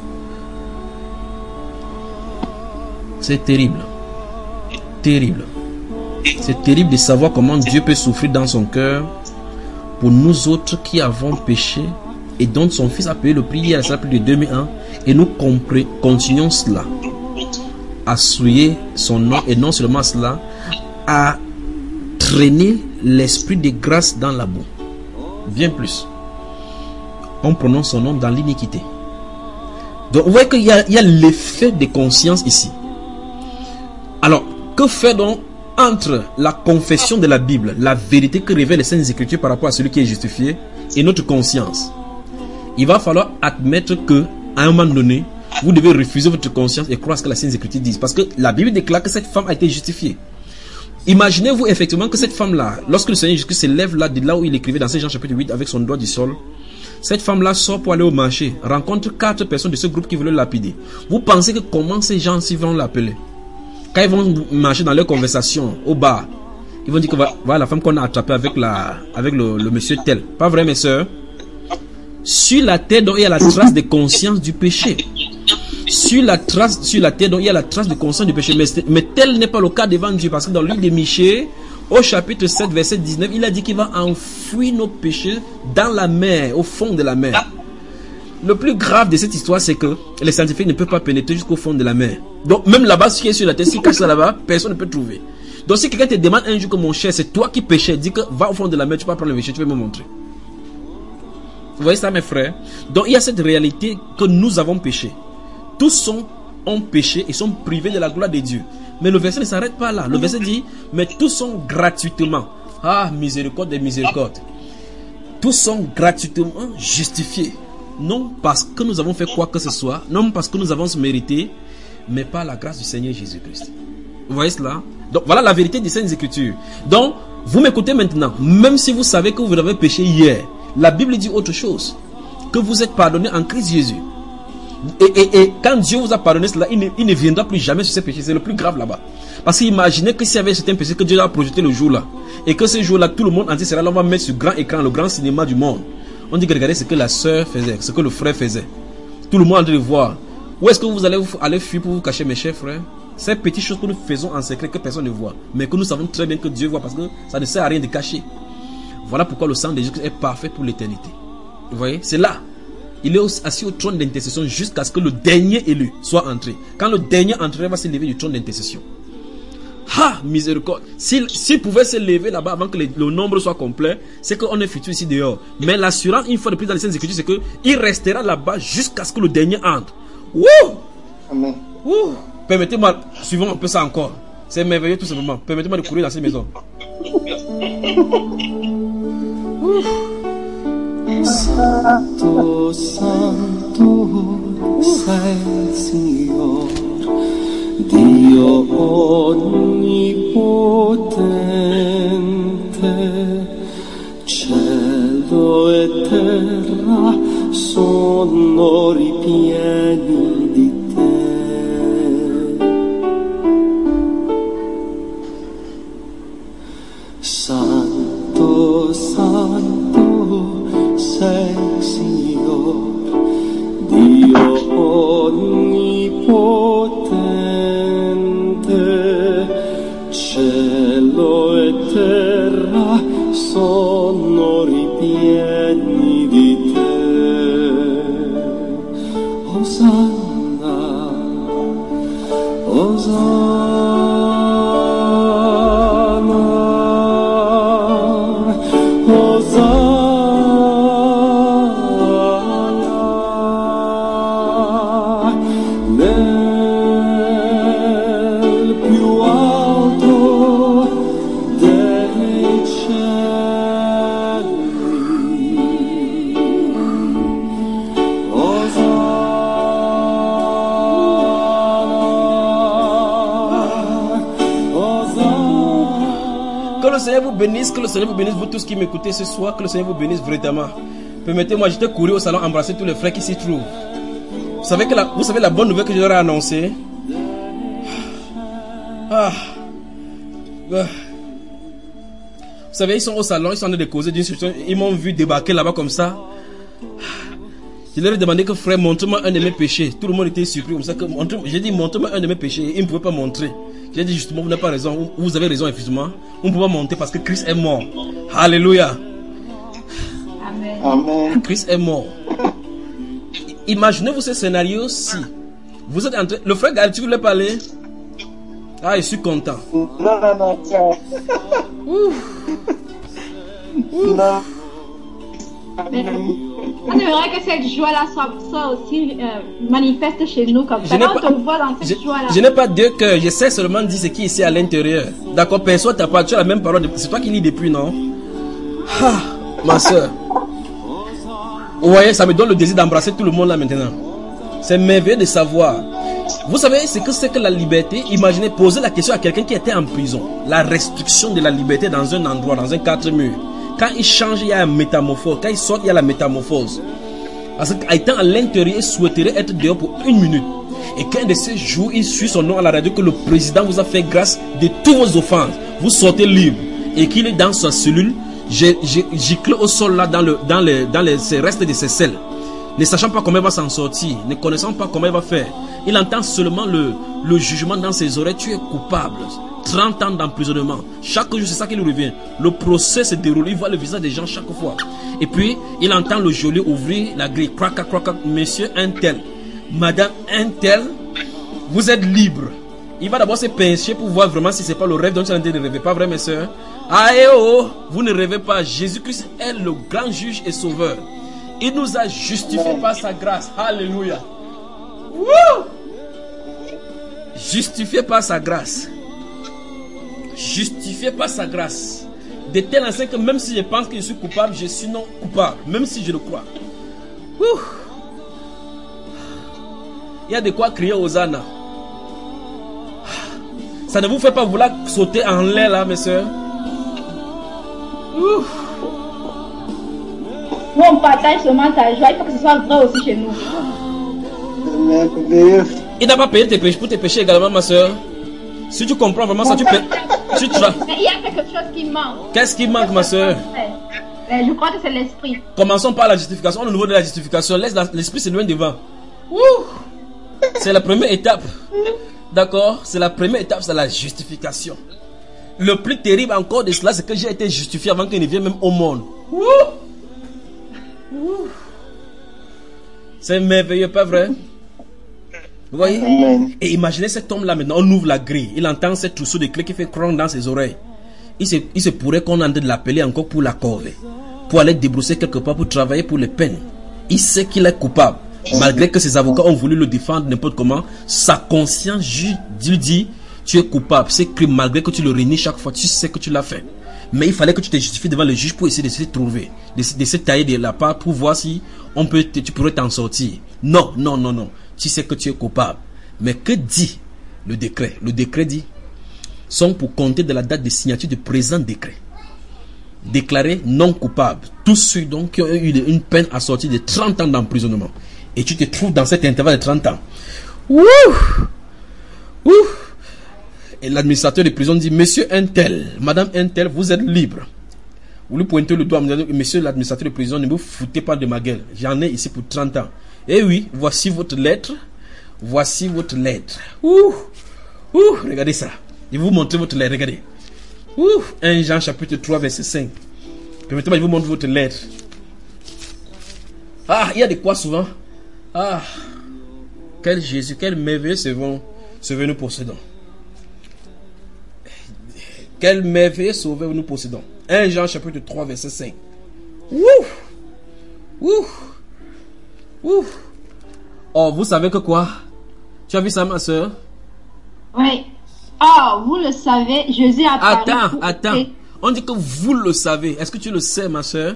C'est terrible. Terrible. C'est terrible de savoir comment Dieu peut souffrir dans son cœur pour nous autres qui avons péché et dont son Fils a payé le prix il y a ça plus de 2000 ans et nous continuons cela. À souiller son nom et non seulement cela, à traîner l'esprit de grâce dans la boue. Bien plus, on prononce son nom dans l'iniquité. Donc vous voyez qu'il y a l'effet de conscience ici. Alors, que faire donc entre la confession de la Bible, la vérité que révèlent les Saintes Écritures par rapport à celui qui est justifié, et notre conscience? Il va falloir admettre que, à un moment donné, vous devez refuser votre conscience et croire ce que la Sainte Écriture dit. Parce que la Bible déclare que cette femme a été justifiée. Imaginez-vous effectivement que cette femme-là, lorsque le Seigneur Jésus se lève là, de là où il écrivait dans Jean chapitre 8 avec son doigt du sol, cette femme-là sort pour aller au marché, rencontre 4 personnes de ce groupe qui voulaient lapider. Vous pensez que comment ces gens-ci vont l'appeler? Quand ils vont marcher dans leur conversation au bar, ils vont dire que voilà la femme qu'on a attrapée avec le monsieur tel. Pas vrai, mes soeurs? Sur la terre, donc il y a la trace de conscience du péché. Sur la terre, donc il y a la trace de conscience du péché. Mais tel n'est pas le cas devant Dieu. Parce que dans le livre de Michée, au chapitre 7, verset 19, il a dit qu'il va enfouir nos péchés dans la mer, au fond de la mer. Le plus grave de cette histoire, c'est que les scientifiques ne peuvent pas pénétrer jusqu'au fond de la mer. Donc même là-bas, ce qui est sur la terre, si cache ça là-bas, personne ne peut trouver. Donc si quelqu'un te demande un jour que mon cher, c'est toi qui péchais, dis que va au fond de la mer, tu vas prendre le péché, tu vas me montrer. Vous voyez ça, mes frères? Donc il y a cette réalité que nous avons péché. Tous ont péché et sont privés de la gloire de Dieu. Mais le verset ne s'arrête pas là. Le verset dit, mais tous sont gratuitement. Ah, miséricorde et miséricorde. Tous sont gratuitement justifiés Non parce que nous avons fait quoi que ce soit, non parce que nous avons mérité, mais par la grâce du Seigneur Jésus-Christ. Vous voyez cela? Donc voilà la vérité des Saintes Écritures. Donc vous m'écoutez maintenant, même si vous savez que vous avez péché hier, la Bible dit autre chose, que vous êtes pardonné en Christ Jésus. Et quand Dieu vous a pardonné cela, il ne viendra plus jamais sur ces péchés. C'est le plus grave là-bas. Parce qu'imaginez que s'il y avait certains péchés que Dieu a projeté le jour-là, et que ce jour-là, tout le monde entier sera là, on va mettre sur grand écran, le grand cinéma du monde. On dit que regardez ce que la sœur faisait, ce que le frère faisait. Tout le monde est en train de voir. Où est-ce que vous allez aller fuir pour vous cacher, mes chers frères? Ces petites choses que nous faisons en secret, que personne ne voit, mais que nous savons très bien que Dieu voit, parce que ça ne sert à rien de cacher. Voilà pourquoi le sang de Jésus est parfait pour l'éternité. Vous voyez, c'est là. Il est assis au trône d'intercession jusqu'à ce que le dernier élu soit entré. Quand le dernier entré va se lever du trône d'intercession. Ah, miséricorde. S'il pouvait se lever là-bas avant que le nombre soit complet, c'est qu'on est futur ici dehors. Mais l'assurance, une fois de plus dans les Saintes Écritures, c'est qu'il restera là-bas jusqu'à ce que le dernier entre. Wouh! Amen. Wouh! Permettez-moi, suivons un peu ça encore. C'est merveilleux tout simplement. Permettez-moi de courir dans cette maison. Santo, Santo, sei il Signor, Dio onnipotente, cielo e terra sono ripieni di te. Santo, Santo, sei Signor, Dio onnipotente, cielo e terra sono ripieni di te. Osanna, Osanna, Osanna. Que le Seigneur vous bénisse, vous tous qui m'écoutez ce soir, que le Seigneur vous bénisse vraiment. Permettez-moi, j'étais couru au salon embrasser tous les frères qui s'y trouvent. Vous savez la bonne nouvelle que je leur ai annoncée? Vous savez, ils sont au salon, ils sont en train de causer d'une situation, ils m'ont vu débarquer là-bas comme ça. Je leur ai demandé que frère, montre-moi un de mes péchés. Tout le monde était surpris comme ça. J'ai dit, montre-moi un de mes péchés. Ils ne pouvaient pas montrer. J'ai dit, justement, vous n'avez pas raison. Vous avez raison, effectivement. On ne peut pas monter parce que Christ est mort. Alléluia. Amen. Amen. Christ est mort. Imaginez-vous ce scénario-ci. Vous êtes en train... Le frère Gal, tu voulais parler? Ah, je suis content. Non. Non. On aimerait que cette joie-là soit aussi manifeste chez nous comme ça. On te voit dans cette joie-là. Je n'ai pas deux cœurs, je sais seulement dire ce qui est ici à l'intérieur. D'accord, personne t'a pas, tu as la même parole. C'est toi qui lis depuis, non? Ah, ma soeur. Vous voyez, ça me donne le désir d'embrasser tout le monde là maintenant. C'est merveilleux de savoir. Vous savez ce que c'est que la liberté? Imaginez, poser la question à quelqu'un qui était en prison. La restriction de la liberté dans un endroit, dans un quatre murs. Quand il change, il y a une métamorphose. Quand il sort, il y a la métamorphose. Parce qu'étant à l'intérieur, il souhaiterait être dehors pour 1 minute. Et qu'un de ces jours, il suit son nom à la radio que le président vous a fait grâce de toutes vos offenses. Vous sortez libre. Et qu'il est dans sa cellule, gicle au sol là, dans les restes de ses selles. Ne sachant pas comment il va s'en sortir, ne connaissant pas comment il va faire. Il entend seulement le jugement dans ses oreilles. Tu es coupable. 30 ans d'emprisonnement. Chaque jour, c'est ça qui lui revient. Le procès se déroule. Il voit le visage des gens chaque fois. Et puis, il entend le geôlier ouvrir la grille. Crac, crac, crac. Monsieur un tel, madame un tel, vous êtes libre. Il va d'abord se pencher pour voir vraiment si c'est pas le rêve dont tu es en train de rêver. Pas vrai, mes soeurs? Ah, oh, vous ne rêvez pas. Jésus-Christ est le grand juge et sauveur. Il nous a justifiés par sa grâce. Alléluia. Woo! Justifié par sa grâce. Justifié par sa grâce. De tel enseigne que même si je pense que je suis coupable, je suis non coupable. Même si je le crois. Ouh. Il y a de quoi crier Hosanna. Ça ne vous fait pas vouloir sauter en l'air là, mes soeurs? Nous, on partage seulement ta joie. Il faut que ce soit vrai aussi chez nous. Il n'a pas payé tes péchés pour tes péchés également, ma soeur. Si tu comprends vraiment ça, tu peux. Mais il y a quelque chose qui manque. Qu'est-ce qui manque, ma soeur? Je crois que c'est l'esprit. Commençons par la justification. Au niveau de la justification, laisse l'esprit se loin devant. C'est la première étape. D'accord? C'est la première étape, c'est la justification. Le plus terrible encore de cela, c'est que j'ai été justifié avant qu'il ne vienne même au monde. C'est merveilleux, pas vrai? Vous voyez? Et imaginez cet homme-là maintenant, on ouvre la grille. Il entend ce trousseau de clés qui fait cron dans ses oreilles. Il se pourrait qu'on ait de l'appeler encore pour l'accorder. Pour aller débrousser quelque part, pour travailler pour les peines. Il sait qu'il est coupable. Malgré que ses avocats ont voulu le défendre n'importe comment, sa conscience lui dit, tu es coupable. C'est crime, malgré que tu le renies chaque fois, tu sais que tu l'as fait. Mais il fallait que tu te justifies devant le juge pour essayer de se trouver, de se tailler de la part pour voir si tu pourrais t'en sortir. Non. Tu sais que tu es coupable. Mais que dit le décret? Le décret dit, sont pour compter de la date de signature du présent décret. Déclaré non coupable. Tous ceux donc qui ont eu une peine assortie de 30 ans d'emprisonnement. Et tu te trouves dans cet intervalle de 30 ans. Et l'administrateur de prison dit, monsieur Untel, madame Untel, vous êtes libre. Vous lui pointez le doigt, monsieur l'administrateur de prison, ne vous foutez pas de ma gueule. J'en ai ici pour 30 ans. Et oui, voici votre lettre. Voici votre lettre. Regardez ça. Je vais vous montrer votre lettre, regardez. 1 Jean chapitre 3 verset 5. Permettez-moi de vous montrer votre lettre. Il y a de quoi souvent. Quel Jésus, quel merveilleux sauveur nous possédons. Quel merveilleux sauveur nous possédons. 1 Jean chapitre 3 verset 5. Oh, vous savez que quoi? Tu as vu ça, ma soeur? Oui. Vous le savez, Jésus a parlé. Attends. On dit que vous le savez. Est-ce que tu le sais, ma soeur?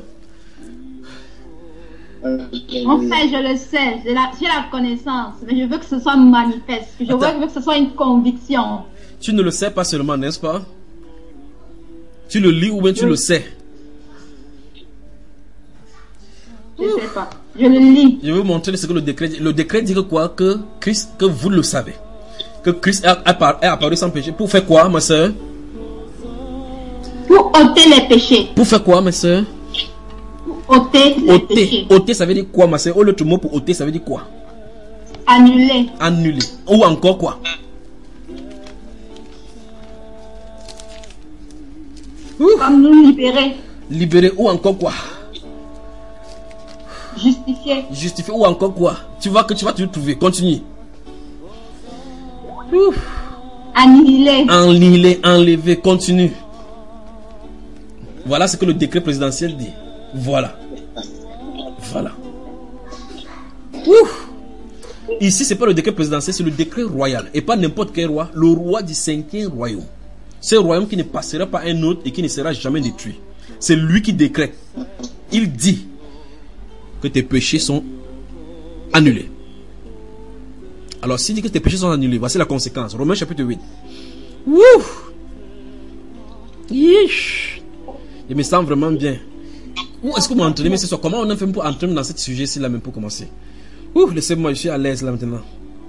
En fait, je le sais. J'ai la connaissance. Mais je veux que ce soit manifeste. Je veux que ce soit une conviction. Tu ne le sais pas seulement, n'est-ce pas? Tu le lis ou bien tu le sais? Je ne sais pas. Je le lis. Je vais vous montrer ce que le décret dit. Le décret dit que quoi? Que Christ, que vous le savez. Que Christ est apparu sans péché. Pour faire quoi, ma soeur? Pour ôter les péchés. Pour faire quoi, ma soeur? Pour ôter les péchés. Ôter, ça veut dire quoi, ma soeur? L'autre mot pour ôter, ça veut dire quoi? Annuler. Annuler. Ou encore quoi? Comme nous libérer. Libérer ou encore quoi? Justifier. Justifier ou encore quoi? Tu vois que tu vas te trouver. Continue. Annihiler. Enlever. Continue. Voilà ce que le décret présidentiel dit. Voilà. Ici, c'est pas le décret présidentiel, c'est le décret royal. Et pas n'importe quel roi. Le roi du 5e royaume. C'est un royaume qui ne passera pas un autre et qui ne sera jamais détruit. C'est lui qui décrète. Il dit que tes péchés sont annulés. Alors, s'il dit que tes péchés sont annulés, voici la conséquence. Romains chapitre 8. Je me sens vraiment bien. Où est-ce que vous m'entraînez ce soir? Comment on a fait pour entraîner dans ce sujet-ci là même pour commencer? Laissez-moi, je suis à l'aise là maintenant.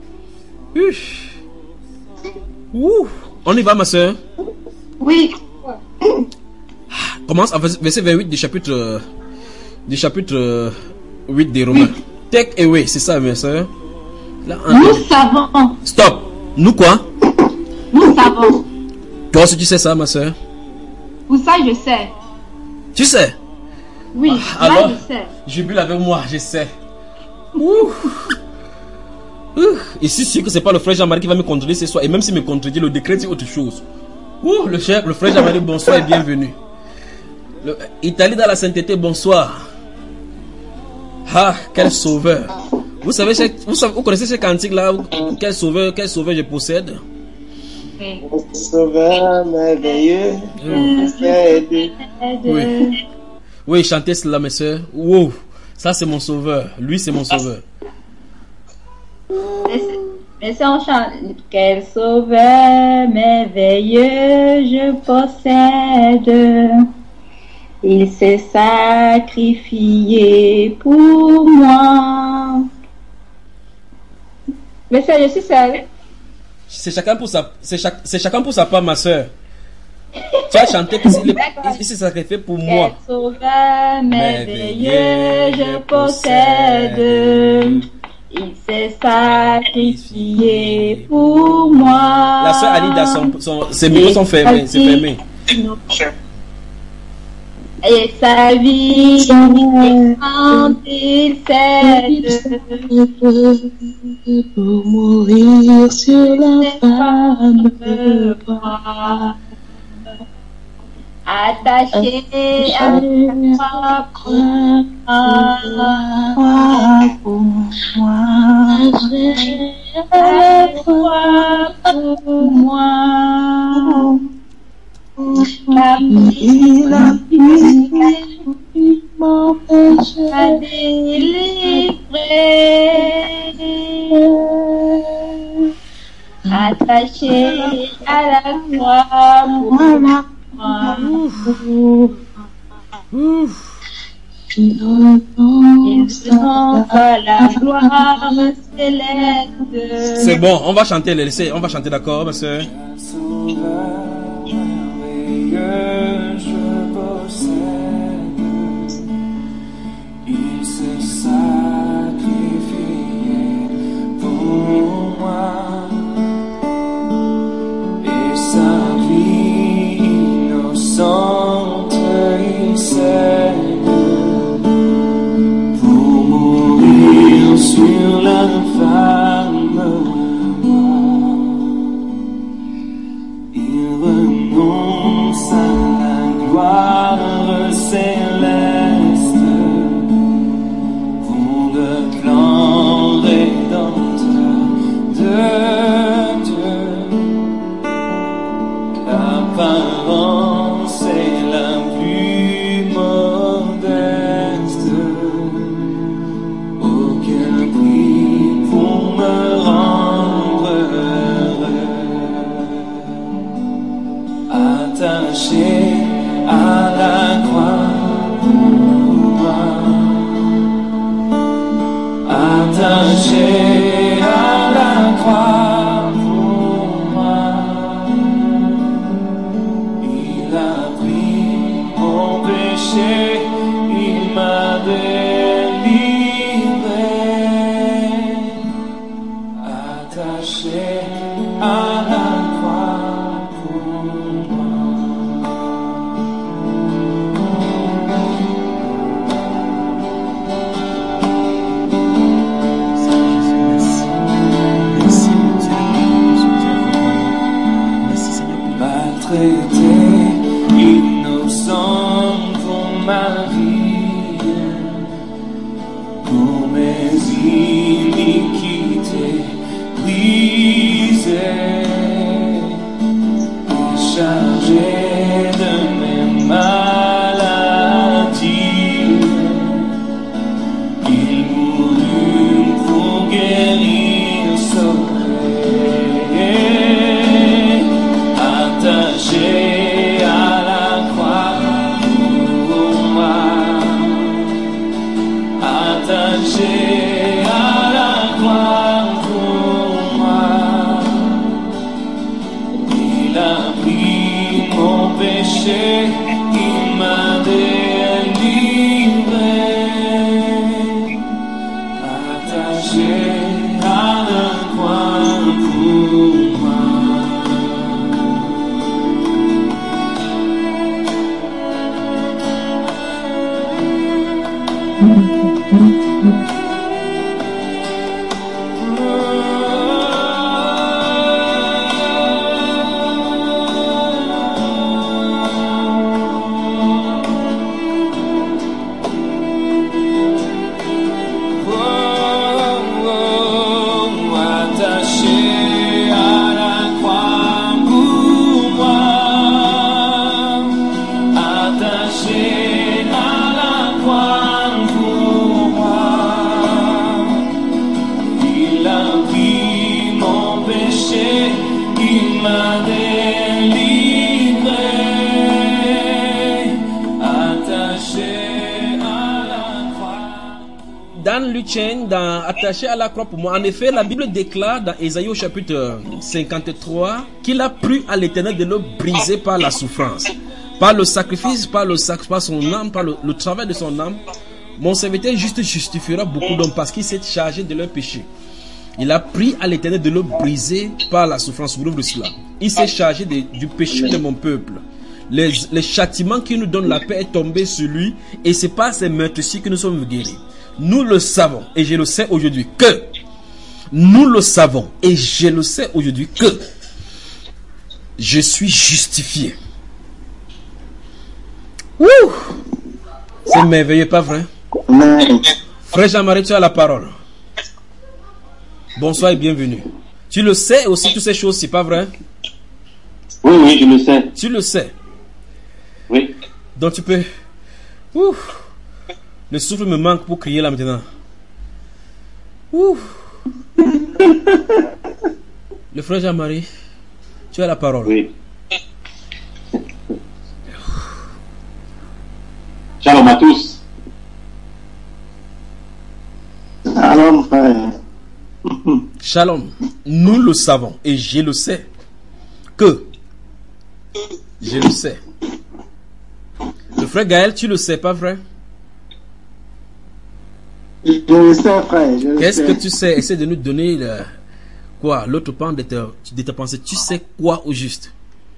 On y va, ma soeur? Oui. Commence à verset 28 du chapitre 8 des Romains. Take away, c'est ça, ma soeur? Nous savons. Stop. Nous quoi? Nous savons. Toi aussi tu sais ça, ma soeur? Pour ça, je sais. Tu sais? Oui, alors, je sais. Jubile avec moi, je sais. Et si c'est que c'est pas le frère Jean-Marie qui va me contredire ce soir, et même s'il me contredit, le décret dit autre chose. Le frère Jean-Marie, bonsoir et bienvenue. Italie dans la sainteté, bonsoir. Quel sauveur. Vous savez, vous connaissez ce cantique là? Quel sauveur je possède? Sauveur merveilleux. Oui, chantez cela, mes soeurs. Ça c'est mon sauveur. Lui c'est mon sauveur. Mais si on chante, quel sauveur merveilleux je possède. Il s'est sacrifié pour moi. Mais ça, je suis seule. C'est chacun pour sa part, ma soeur. Tu as chanté qu'il s'est sacrifié pour moi. Quel sauveur merveilleux je possède. Il s'est sacrifié pour moi. La soeur Alida, ses micros sont fermés. C'est fermé. Et sa vie, quand il cède pour mourir sur la femme de croix, attaché à la croix pour moi, à la croix pour moi. Il a pu m'empêcher à délivrer, attaché à la croix pour moi. Il rentre la gloire céleste. C'est bon, on va chanter, on va chanter, d'accord, ma soeur. Je possède, il s'est sacrifié pour moi, et sa vie innocente il cède pour mourir sur l'infâme croix. Il renonce à la gloire céleste pour le plan rédempteur de Dieu. L'apparence est la plus modeste. Aucun prix pour me rendre heureux. Attaché à la croix pour moi, attaché à la croix pour moi, il a pris mon péché, il m'a délivré, attaché à la croix pour moi. Maltraité, innocent pour ma vie, pour mes iniquités brisées, chargé de mes maladies, il mourut pour guérir, sauver, attaché à la croix pour moi, attaché à la croix pour moi, il a pris mon péché, il m'a délivré, attaché à la croix pour moi. Attaché à a pris mon péché, il m'a délivré, attaché à la croix. Dan Lucien, attaché à la croix pour moi. En effet, la Bible déclare dans Ésaïe au chapitre 53 qu'il a plu à l'Éternel de le briser par la souffrance, par le sacrifice, par son âme, par le travail de son âme. Mon serviteur juste justifiera beaucoup d'hommes parce qu'il s'est chargé de leur péché. Il a pris à l'Éternel de le briser par la souffrance. Souvenez-vous de cela. Il s'est chargé du péché de mon peuple. Les châtiments qui nous donnent la paix est tombé sur lui, et c'est par ces meurtres-ci que nous sommes guéris. Nous le savons, et je le sais aujourd'hui que nous le savons, et je le sais aujourd'hui que je suis justifié. Ouh! C'est merveilleux, pas vrai? Frère Jean-Marie, tu as la parole. Bonsoir et bienvenue. Tu le sais aussi, toutes ces choses, c'est pas vrai? Oui, je le sais. Tu le sais? Oui. Donc tu peux... Ouh. Le souffle me manque pour crier là maintenant. Ouh. Le frère Jean-Marie, tu as la parole. Oui. Shalom à tous. Shalom, frère. Shalom. Nous le savons, et je le sais. Que je le sais. Le frère Gaël, tu le sais, pas vrai? Je le sais, frère. Qu'est-ce que tu sais? Essaie de nous donner quoi? L'autre pan de ta pensée. Tu sais quoi au juste?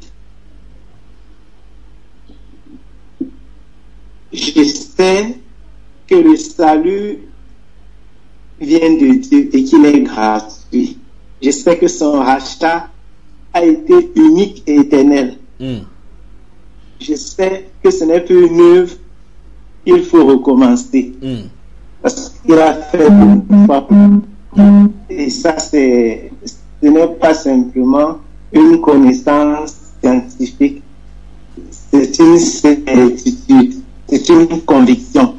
Je sais que le salut vient de Dieu et qu'il est gratuit. Je sais que son rachat a été unique et éternel. Je sais que ce n'est plus une œuvre, il faut recommencer. Parce qu'il a fait une fois. Et ça, ce n'est pas simplement une connaissance scientifique, c'est une certitude, c'est une conviction.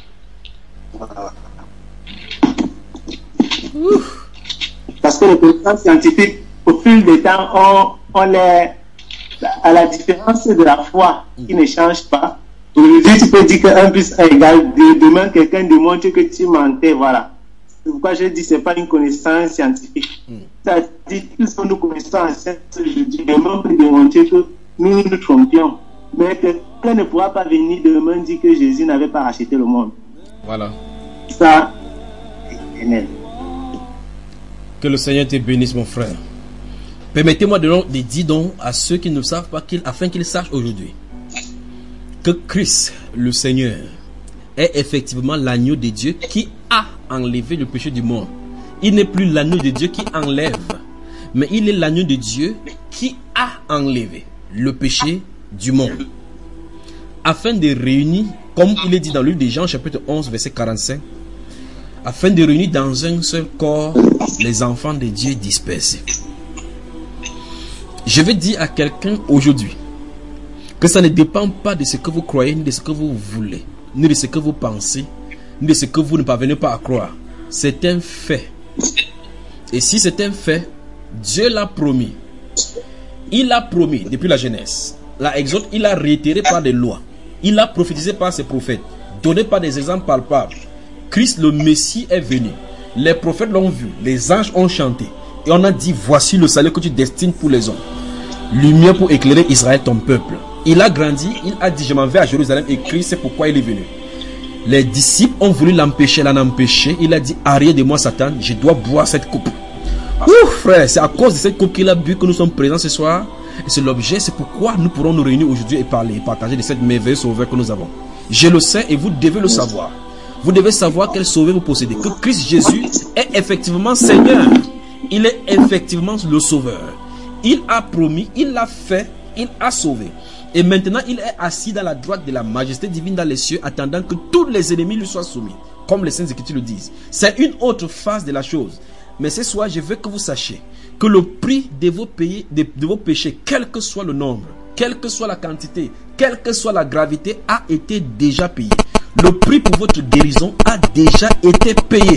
Parce que les connaissances scientifiques, au fil du temps, on les, à la différence de la foi qui ne change pas. Aujourd'hui, tu peux dire que 1 plus 1 égale 2. Demain, quelqu'un démontre que tu mentais. Voilà. C'est pourquoi je dis que ce n'est pas une connaissance scientifique. Ça dit que ce que nous connaissons en science aujourd'hui, demain, on peut démontrer que nous nous trompions. Mais quelqu'un ne pourra pas venir demain dire que Jésus n'avait pas racheté le monde. Voilà. Ça, c'est éternel. Que le Seigneur te bénisse, mon frère. Permettez-moi de dire donc à ceux qui ne savent pas, afin qu'ils sachent aujourd'hui que Christ, le Seigneur, est effectivement l'agneau de Dieu qui a enlevé le péché du monde. Il n'est plus l'agneau de Dieu qui enlève, mais il est l'agneau de Dieu qui a enlevé le péché du monde. Afin de réunir, comme il est dit dans le livre de Jean, chapitre 11, verset 45, afin de réunir dans un seul corps les enfants de Dieu dispersés. Je vais dire à quelqu'un aujourd'hui que ça ne dépend pas de ce que vous croyez, ni de ce que vous voulez, ni de ce que vous pensez, ni de ce que vous ne parvenez pas à croire. C'est un fait. Et si c'est un fait, Dieu l'a promis. Il l'a promis depuis la Genèse. La Exode, il a réitéré par des lois. Il a prophétisé par ses prophètes, donné par des exemples palpables. Christ le Messie est venu. Les prophètes l'ont vu, les anges ont chanté. Et on a dit, voici le salut que tu destines pour les hommes. Lumière pour éclairer Israël, ton peuple. Il a grandi, il a dit, je m'en vais à Jérusalem, et Christ, c'est pourquoi il est venu. Les disciples ont voulu l'empêcher, l'en empêcher. Il a dit, arrière de moi Satan, je dois boire cette coupe. Ouh frère, c'est à cause de cette coupe qu'il a bu que nous sommes présents ce soir. Et c'est l'objet, c'est pourquoi nous pourrons nous réunir aujourd'hui et parler, et partager de cette merveilleuse sauveur que nous avons. Je le sais et vous devez le savoir. Vous devez savoir quel sauveur vous possédez. Que Christ Jésus est effectivement Seigneur. Il est effectivement le sauveur. Il a promis, il l'a fait, il a sauvé. Et maintenant, il est assis dans la droite de la majesté divine dans les cieux, attendant que tous les ennemis lui soient soumis, comme les Saintes Écritures le disent. C'est une autre phase de la chose. Mais ce soir, je veux que vous sachiez que le prix de vos péchés, quel que soit le nombre, quelle que soit la quantité, quelle que soit la gravité, a été déjà payé. Le prix pour votre guérison a déjà été payé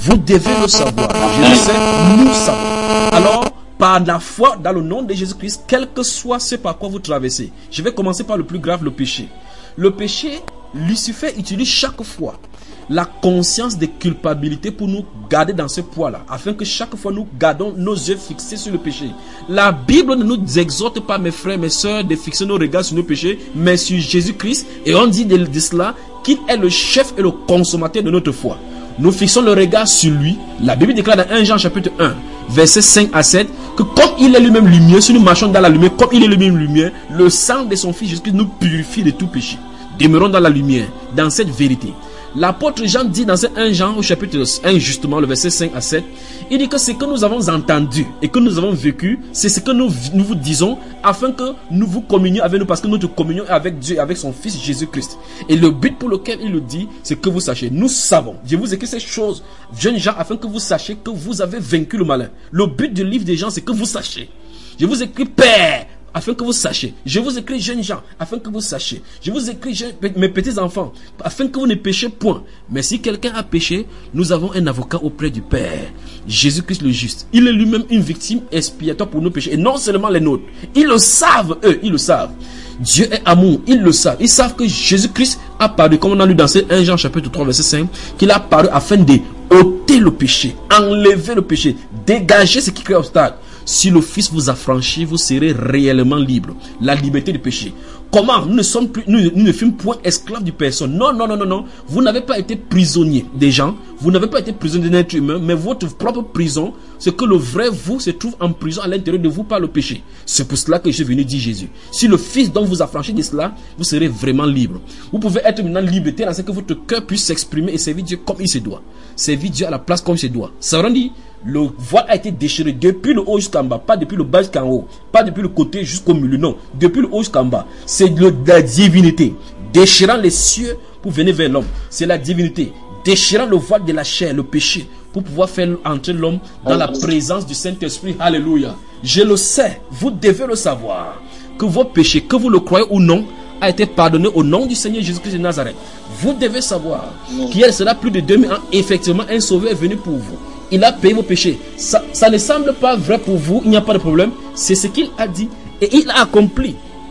Vous devez le savoir. Je le sais, nous savons. Alors, par la foi dans le nom de Jésus-Christ, quel que soit ce par quoi vous traversez. Je vais commencer par le plus grave, le péché. Le péché, Lucifer utilise chaque fois la conscience de culpabilité pour nous garder dans ce poids-là, afin que chaque fois nous gardons nos yeux fixés sur le péché. La Bible ne nous exhorte pas, mes frères, mes sœurs, de fixer nos regards sur nos péchés, mais sur Jésus-Christ, et on dit de cela qu'il est le chef et le consommateur de notre foi. Nous fixons le regard sur lui. La Bible déclare dans 1 Jean chapitre 1, versets 5 à 7, que comme il est lui-même lumière, si nous marchons dans la lumière, comme il est lui-même lumière, le sang de son Fils Jésus-Christ nous purifie de tout péché. Demeurons dans la lumière, dans cette vérité. L'apôtre Jean dit dans 1 Jean au chapitre 1, justement, le verset 5 à 7, il dit que ce que nous avons entendu et que nous avons vécu, c'est ce que nous vous disons, afin que nous vous communions avec nous, parce que notre communion est avec Dieu et avec son Fils Jésus-Christ. Et le but pour lequel il le dit, c'est que vous sachiez, nous savons, je vous écris ces choses, jeunes gens, afin que vous sachiez que vous avez vaincu le malin. Le but du livre des gens, c'est que vous sachiez. Je vous écris, Père, afin que vous sachiez. Je vous écris, jeunes gens, afin que vous sachiez. Je vous écris, mes petits enfants, afin que vous ne péchez point. Mais si quelqu'un a péché, nous avons un avocat auprès du Père, Jésus-Christ le juste. Il est lui-même une victime expiatoire pour nos péchés, et non seulement les nôtres. Ils le savent, eux, ils le savent. Dieu est amour, ils le savent. Ils savent que Jésus-Christ a paru, comme on a lu dans 1 Jean chapitre 3 verset 5, qu'il a paru afin de ôter le péché, enlever le péché, dégager ce qui crée obstacle. Si le Fils vous affranchit, vous serez réellement libre. La liberté du péché. Comment? Nous ne sommes point esclaves du personne. Non. Vous n'avez pas été prisonnier des gens. Vous n'avez pas été prisonnier d'un être humain. Mais votre propre prison, c'est que le vrai vous se trouve en prison à l'intérieur de vous par le péché. C'est pour cela que je suis venu, dit Jésus. Si le Fils donc vous affranchit de cela, vous serez vraiment libre. Vous pouvez être maintenant libre, tel que votre cœur puisse s'exprimer et servir Dieu comme il se doit. Servir Dieu à la place comme il se doit. Ça rend dit, le voile a été déchiré depuis le haut jusqu'en bas, pas depuis le bas jusqu'en haut, pas depuis le côté jusqu'au milieu, non, depuis le haut jusqu'en bas. C'est la divinité déchirant les cieux pour venir vers l'homme. C'est la divinité déchirant le voile de la chair, le péché, pour pouvoir faire entrer l'homme dans la présence du Saint-Esprit. Alléluia. Je le sais, vous devez le savoir, que vos péchés, que vous le croyez ou non, a été pardonné au nom du Seigneur Jésus-Christ de Nazareth. Vous devez savoir qu'il y a cela plus de 2000 ans, effectivement, un sauveur est venu pour vous. Il a payé vos péchés. Ça ne semble pas vrai pour vous, il n'y a pas de problème. C'est ce qu'il a dit et il a accompli.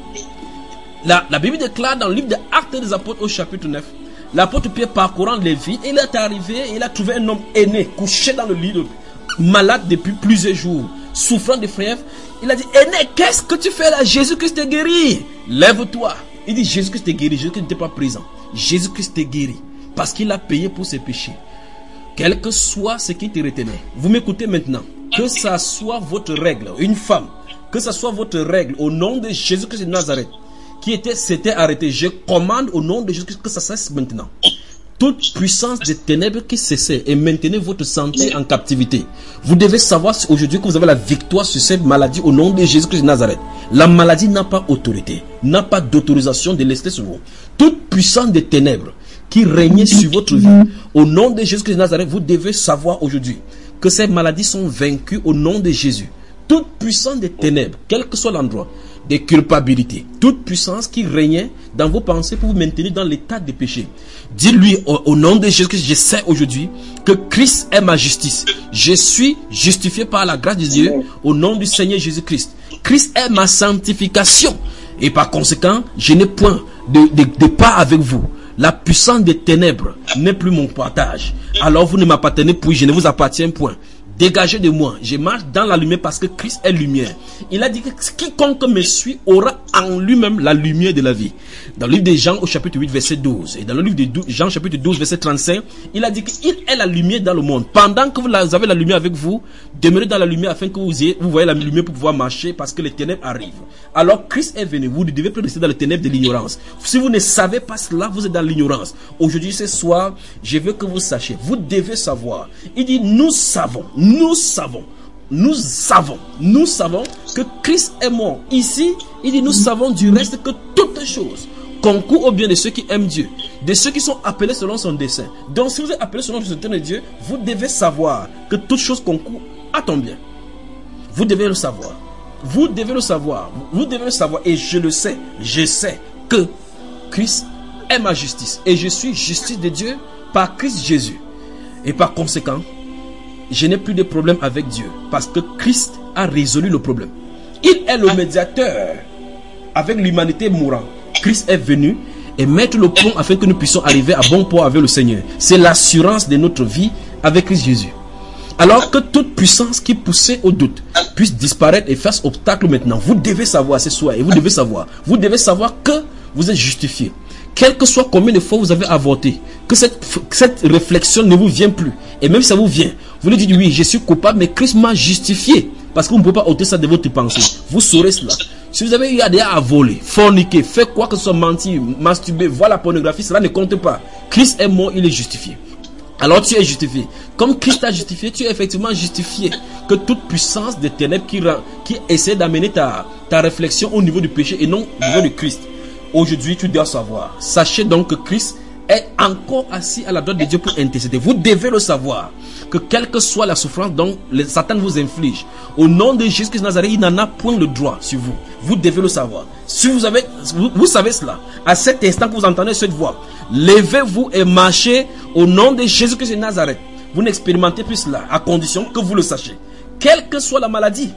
La Bible déclare dans le livre des Actes des Apôtres au chapitre 9, l'apôtre Pierre parcourant les villes, il est arrivé, il a trouvé un homme aîné, couché dans le lit, malade depuis plusieurs jours, souffrant de fièvre. Il a dit, aîné, qu'est-ce que tu fais là? Jésus-Christ t'est guéri. Lève-toi. Il dit, Jésus-Christ t'est guéri. Jésus-Christ n'était pas présent. Jésus-Christ t'est guéri parce qu'il a payé pour ses péchés. Quel que soit ce qui te retenait. Vous m'écoutez maintenant. Que ça soit votre règle, une femme, que ça soit votre règle, au nom de Jésus-Christ de Nazareth, s'était arrêté. Je commande au nom de Jésus-Christ que ça cesse maintenant. Toute puissance des ténèbres qui cessait et maintenez votre santé en captivité. Vous devez savoir aujourd'hui que vous avez la victoire sur cette maladie au nom de Jésus-Christ de Nazareth. La maladie n'a pas autorité, n'a pas d'autorisation de rester sur vous. Toute puissance des ténèbres qui régnait sur votre vie, au nom de Jésus-Christ de Nazareth, vous devez savoir aujourd'hui que ces maladies sont vaincues au nom de Jésus. Toute puissance des ténèbres, quel que soit l'endroit, des culpabilités, toute puissance qui régnait dans vos pensées pour vous maintenir dans l'état de péché. Dis-lui au nom de Jésus-Christ, je sais aujourd'hui que Christ est ma justice. Je suis justifié par la grâce de Dieu au nom du Seigneur Jésus-Christ. Christ est ma sanctification. Et par conséquent, je n'ai point de part avec vous. La puissance des ténèbres n'est plus mon partage. Alors vous ne m'appartenez plus, je ne vous appartiens point. Dégagez de moi, je marche dans la lumière parce que Christ est lumière. Il a dit que quiconque me suit aura en lui-même la lumière de la vie. Dans le livre de Jean au chapitre 8 verset 12 et dans le livre de Jean chapitre 12 verset 35, il a dit qu'il est la lumière dans le monde. Pendant que vous avez la lumière avec vous, demeurez dans la lumière afin que vous voyez la lumière pour pouvoir marcher parce que les ténèbres arrivent. Alors Christ est venu, vous ne devez plus rester dans les ténèbres de l'ignorance. Si vous ne savez pas cela, vous êtes dans l'ignorance. Aujourd'hui, ce soir, je veux que vous sachiez, vous devez savoir. Il dit, nous savons que Christ est mort. Ici, il dit, nous savons du reste que toutes choses concourent au bien de ceux qui aiment Dieu, de ceux qui sont appelés selon son dessein. Donc, si vous êtes appelés selon le dessein de Dieu, vous devez savoir que toutes choses concourent à ton bien. Vous devez le savoir. Vous devez le savoir. Vous devez le savoir. Et je le sais. Je sais que Christ est ma justice. Et je suis justice de Dieu par Christ Jésus. Et par conséquent, je n'ai plus de problème avec Dieu parce que Christ a résolu le problème. Il est le médiateur avec l'humanité mourante. Christ est venu et mettre le pont afin que nous puissions arriver à bon port avec le Seigneur. C'est l'assurance de notre vie avec Christ Jésus. Alors que toute puissance qui poussait au doute puisse disparaître et fasse obstacle maintenant. Vous devez savoir ce soir et vous devez savoir que vous êtes justifié. Quel que soit combien de fois vous avez avorté, que cette réflexion ne vous vient plus. Et même si ça vous vient, vous lui dites oui, je suis coupable, mais Christ m'a justifié. Parce que vous ne pouvez pas ôter ça de votre pensée. Vous saurez cela. Si vous avez eu à voler, forniquer, faire quoi que ce soit, mentir, masturber, voir la pornographie, cela ne compte pas. Christ est mort, il est justifié. Alors tu es justifié. Comme Christ t'a justifié, tu es effectivement justifié. Que toute puissance des ténèbres qui essaie d'amener ta réflexion au niveau du péché et non au niveau de Christ. Aujourd'hui, tu dois savoir. Sachez donc que Christ est encore assis à la droite de Dieu pour intercéder. Vous devez le savoir. Que quelle que soit la souffrance dont Satan vous inflige, au nom de Jésus-Christ de Nazareth, il n'en a point le droit sur vous. Vous devez le savoir. Si vous savez cela, à cet instant que vous entendez cette voix, levez-vous et marchez au nom de Jésus-Christ de Nazareth. Vous n'expérimentez plus cela, à condition que vous le sachiez. Quelle que soit la maladie,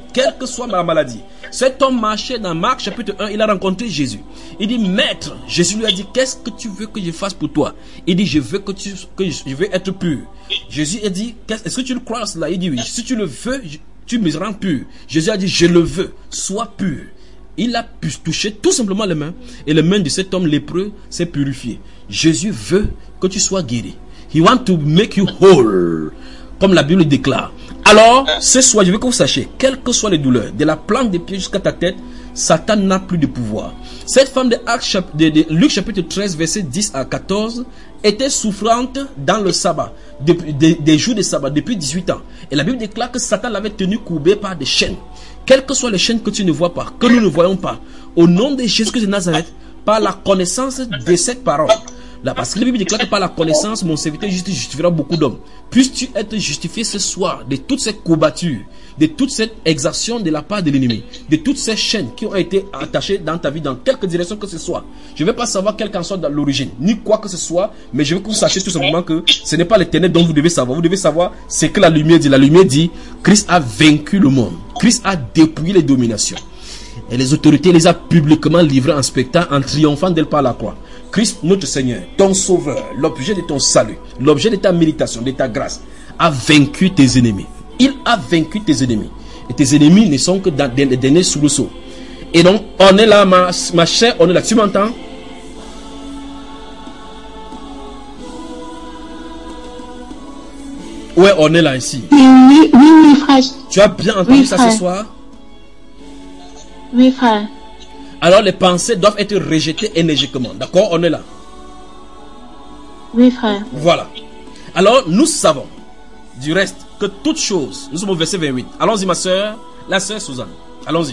cet homme marchait dans Marc chapitre 1, il a rencontré Jésus. Il dit, maître, Jésus lui a dit, qu'est-ce que tu veux que je fasse pour toi? Il dit, je veux je veux être pur. Jésus a dit, est-ce que tu le crois cela? Il dit, oui, si tu le veux, tu me rends pur. Jésus a dit, je le veux, sois pur. Il a pu toucher tout simplement les mains, et les mains de cet homme lépreux s'est purifié. Jésus veut que tu sois guéri. He wants to make you whole, comme la Bible déclare. Alors, ce soir, je veux que vous sachiez, quelles que soient les douleurs, de la plante des pieds jusqu'à ta tête, Satan n'a plus de pouvoir. Cette femme de Luc chapitre 13, verset 10 à 14, était souffrante dans le sabbat, des jours de sabbat, depuis 18 ans. Et la Bible déclare que Satan l'avait tenue courbée par des chaînes. Quelles que soient les chaînes que tu ne vois pas, que nous ne voyons pas, au nom de Jésus-Christ de Nazareth, par la connaissance de cette parole, là, parce que la Bible déclare que par la connaissance, mon serviteur justifiera beaucoup d'hommes. Puisses-tu être justifié ce soir de toutes ces courbatures, de toute cette exaction de la part de l'ennemi, de toutes ces chaînes qui ont été attachées dans ta vie, dans quelque direction que ce soit. Je ne vais pas savoir quelle qu'en soit l'origine, ni quoi que ce soit, mais je veux que vous sachiez tout simplement que ce n'est pas les ténèbres dont vous devez savoir. Vous devez savoir ce que la lumière dit. La lumière dit, Christ a vaincu le monde. Christ a dépouillé les dominations. Et les autorités les a publiquement livrées en spectacle, en triomphant d'elle par la croix. Christ, notre Seigneur, ton Sauveur, l'objet de ton salut, l'objet de ta méditation, de ta grâce, a vaincu tes ennemis. Il a vaincu tes ennemis. Et tes ennemis ne sont que dans des derniers soubresauts. Et donc, on est là, ma chère, on est là. Tu m'entends? Ouais, on est là ici. Oui, frère. Tu as bien entendu ça ce soir? Oui, frère. Alors les pensées doivent être rejetées énergiquement. D'accord? On est là. Oui, frère. Voilà. Alors nous savons du reste que toute chose, nous sommes au verset 28. Allons-y ma soeur, la soeur Suzanne. Allons-y.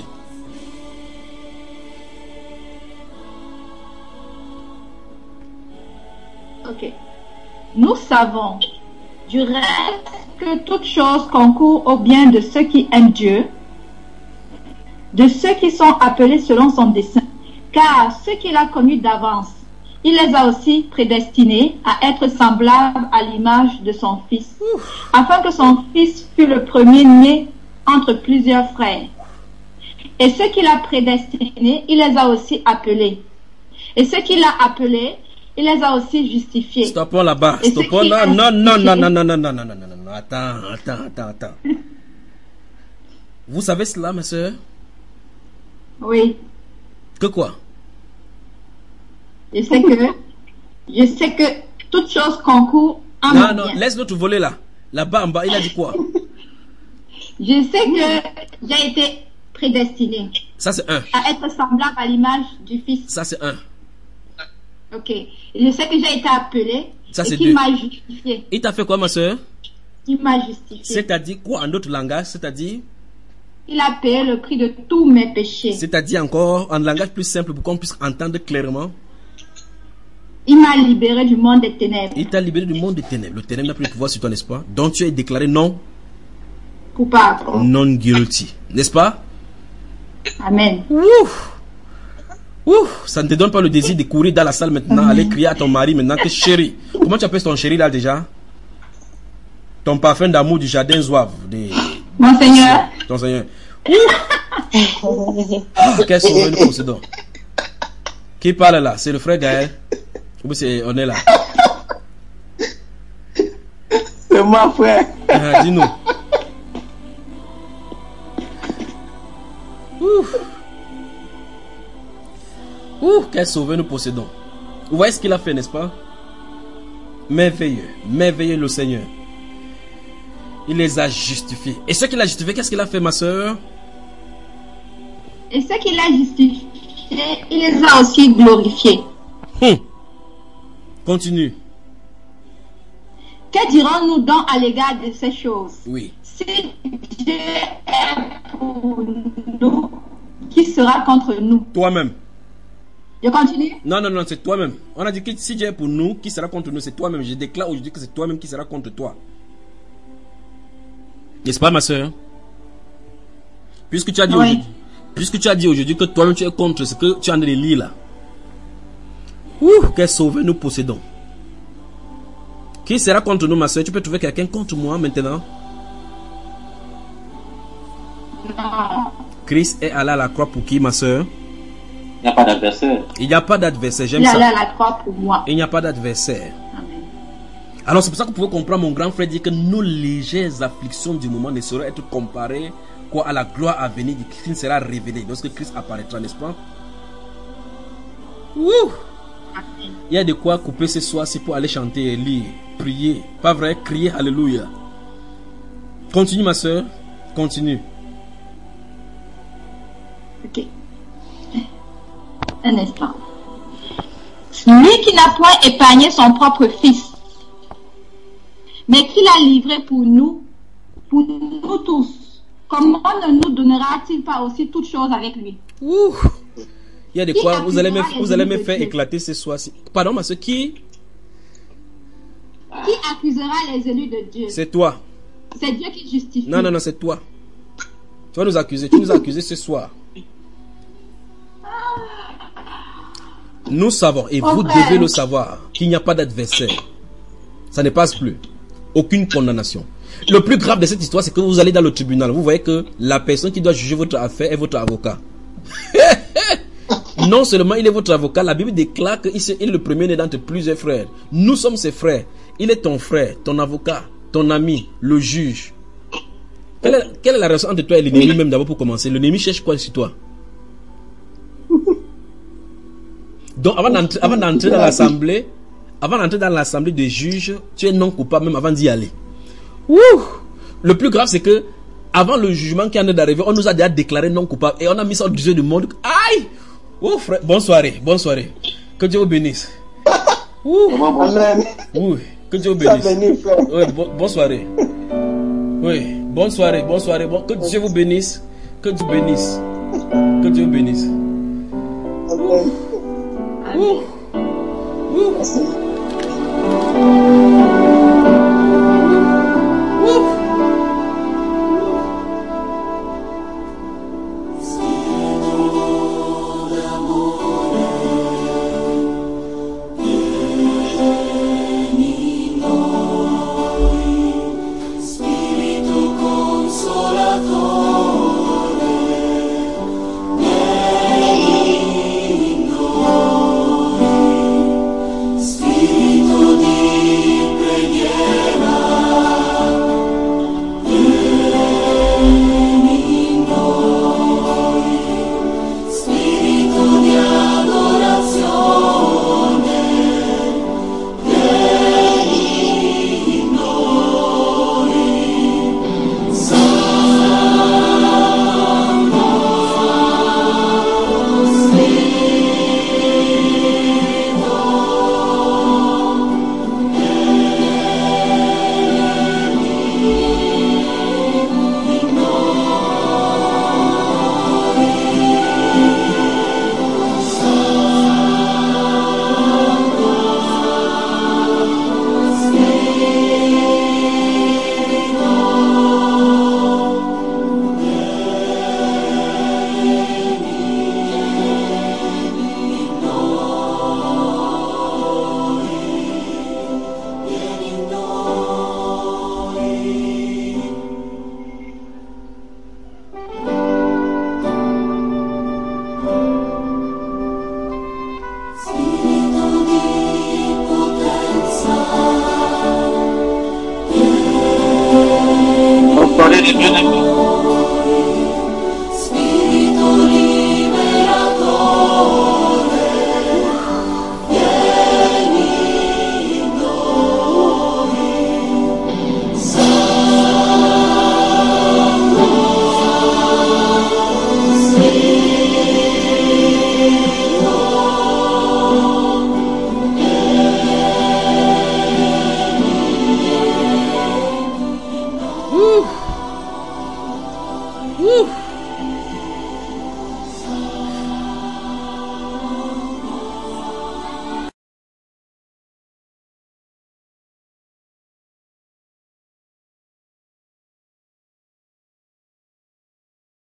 Ok. Nous savons du reste que toute chose concourt au bien de ceux qui aiment Dieu, de ceux qui sont appelés selon son dessein. Car ceux qu'il a connus d'avance, il les a aussi prédestinés à être semblables à l'image de son Fils, afin que son Fils fût le premier-né entre plusieurs frères. Et ceux qu'il a prédestinés, il les a aussi appelés. Et ceux qu'il a appelés, il les a aussi justifiés. Stoppons là-bas. Stoppons là. Non. Attends. Vous savez cela, ma soeur? Oui. Que quoi? Je sais que toute chose concourt en mon bien. Non, laisse l'autre voler là. Là-bas en bas, il a dit quoi? Je sais que j'ai été prédestiné. Ça c'est un. À être semblable à l'image du Fils. Ça c'est un. Ok. Je sais que j'ai été appelé. Ça c'est deux. Il m'a justifié. Il t'a fait quoi, ma soeur? Il m'a justifié. C'est-à-dire quoi en d'autres langages? C'est-à-dire? Il a payé le prix de tous mes péchés. C'est-à-dire encore, en langage plus simple pour qu'on puisse entendre clairement. Il m'a libéré du monde des ténèbres. Il t'a libéré du monde des ténèbres. Le ténèbre n'a plus de pouvoir sur toi, n'est-ce pas? Donc tu es déclaré non coupable. Non guilty. N'est-ce pas? Amen. Ça ne te donne pas le désir de courir dans la salle maintenant, aller crier à ton mari maintenant que chérie. Comment tu appelles ton chéri là déjà? Ton parfum d'amour du jardin zouave. Monseigneur. Ton Seigneur. Quel sauveur nous possédons. Qui parle là? C'est le frère Gaël? Ou on est là? C'est moi, frère. Dis-nous. Quel sauveur nous possédons. Vous voyez ce qu'il a fait, n'est-ce pas? Merveilleux, merveilleux le Seigneur. Il les a justifiés. Et ce qu'il a justifié, qu'est-ce qu'il a fait, ma soeur? Et ce qu'il a justifié, il les a aussi glorifiés. Continue. Que dirons-nous donc à l'égard de ces choses? Oui. Si Dieu est pour nous, qui sera contre nous? Toi-même. Je continue? Non, c'est toi-même. On a dit que si Dieu est pour nous, qui sera contre nous? C'est toi-même. Je déclare aujourd'hui que c'est toi-même qui sera contre toi. N'est-ce pas, ma soeur? Puisque tu as dit aujourd'hui, que toi-même tu es contre ce que tu as en train de lire là. Quel sauveur nous possédons. Qui sera contre nous, ma soeur? Tu peux trouver quelqu'un contre moi maintenant? Non. Christ est allé à la croix pour qui, ma soeur? Il n'y a pas d'adversaire. Il n'y a pas d'adversaire, j'aime ça. Il ça. est allé à la croix pour moi. Il n'y a pas d'adversaire. Amen. Alors c'est pour ça que vous pouvez comprendre, mon grand frère dit que nos légères afflictions du moment ne sauraient être comparées à la gloire à venir qui Christ sera révélée lorsque Christ apparaîtra, n'est-ce pas? Il y a de quoi couper ce soir, c'est pour aller chanter, lire, prier. Pas vrai? Crier Alléluia. Continue, ma soeur. Continue. Ok. Un instant. Lui qui n'a point épargné son propre fils, mais qui l'a livré pour nous tous, comment ne nous donnera-t-il pas aussi toutes choses avec lui? Il y a de quoi vous allez me faire éclater ce soir-ci. Pardon, ma soeur, qui accusera les élus de Dieu? C'est toi. C'est Dieu qui justifie. Non, c'est toi. Tu vas nous accuser. Tu nous as accusés ce soir. Nous savons, et vous devez le savoir, qu'il n'y a pas d'adversaire. Ça ne passe plus. Aucune condamnation. Le plus grave de cette histoire, c'est que vous allez dans le tribunal. Vous voyez que la personne qui doit juger votre affaire est votre avocat. Non seulement il est votre avocat, la Bible déclare qu'il est le premier-né d'entre plusieurs frères. Nous sommes ses frères. Il est ton frère, ton avocat, ton ami, le juge. Quelle est la relation entre toi et l'ennemi même d'abord pour commencer? L'ennemi cherche quoi sur toi? Donc avant d'entrer dans l'assemblée, des juges, tu es non coupable même avant d'y aller. Le plus grave c'est que avant le jugement qui en est d'arriver, on nous a déjà déclaré non coupable et on a mis ça au dessus du monde. Aïe! Frère, bonne soirée. Que Dieu vous bénisse. Amen. Oui, que Dieu vous bénisse. Oui, bonne soirée. Oui, bonne soirée. Que Dieu vous bénisse. Que Dieu bénisse. Que Dieu bénisse. Amen. Spirito di bene, bene, bene. Spirito liberatore, vieni in noi. Santo Woo!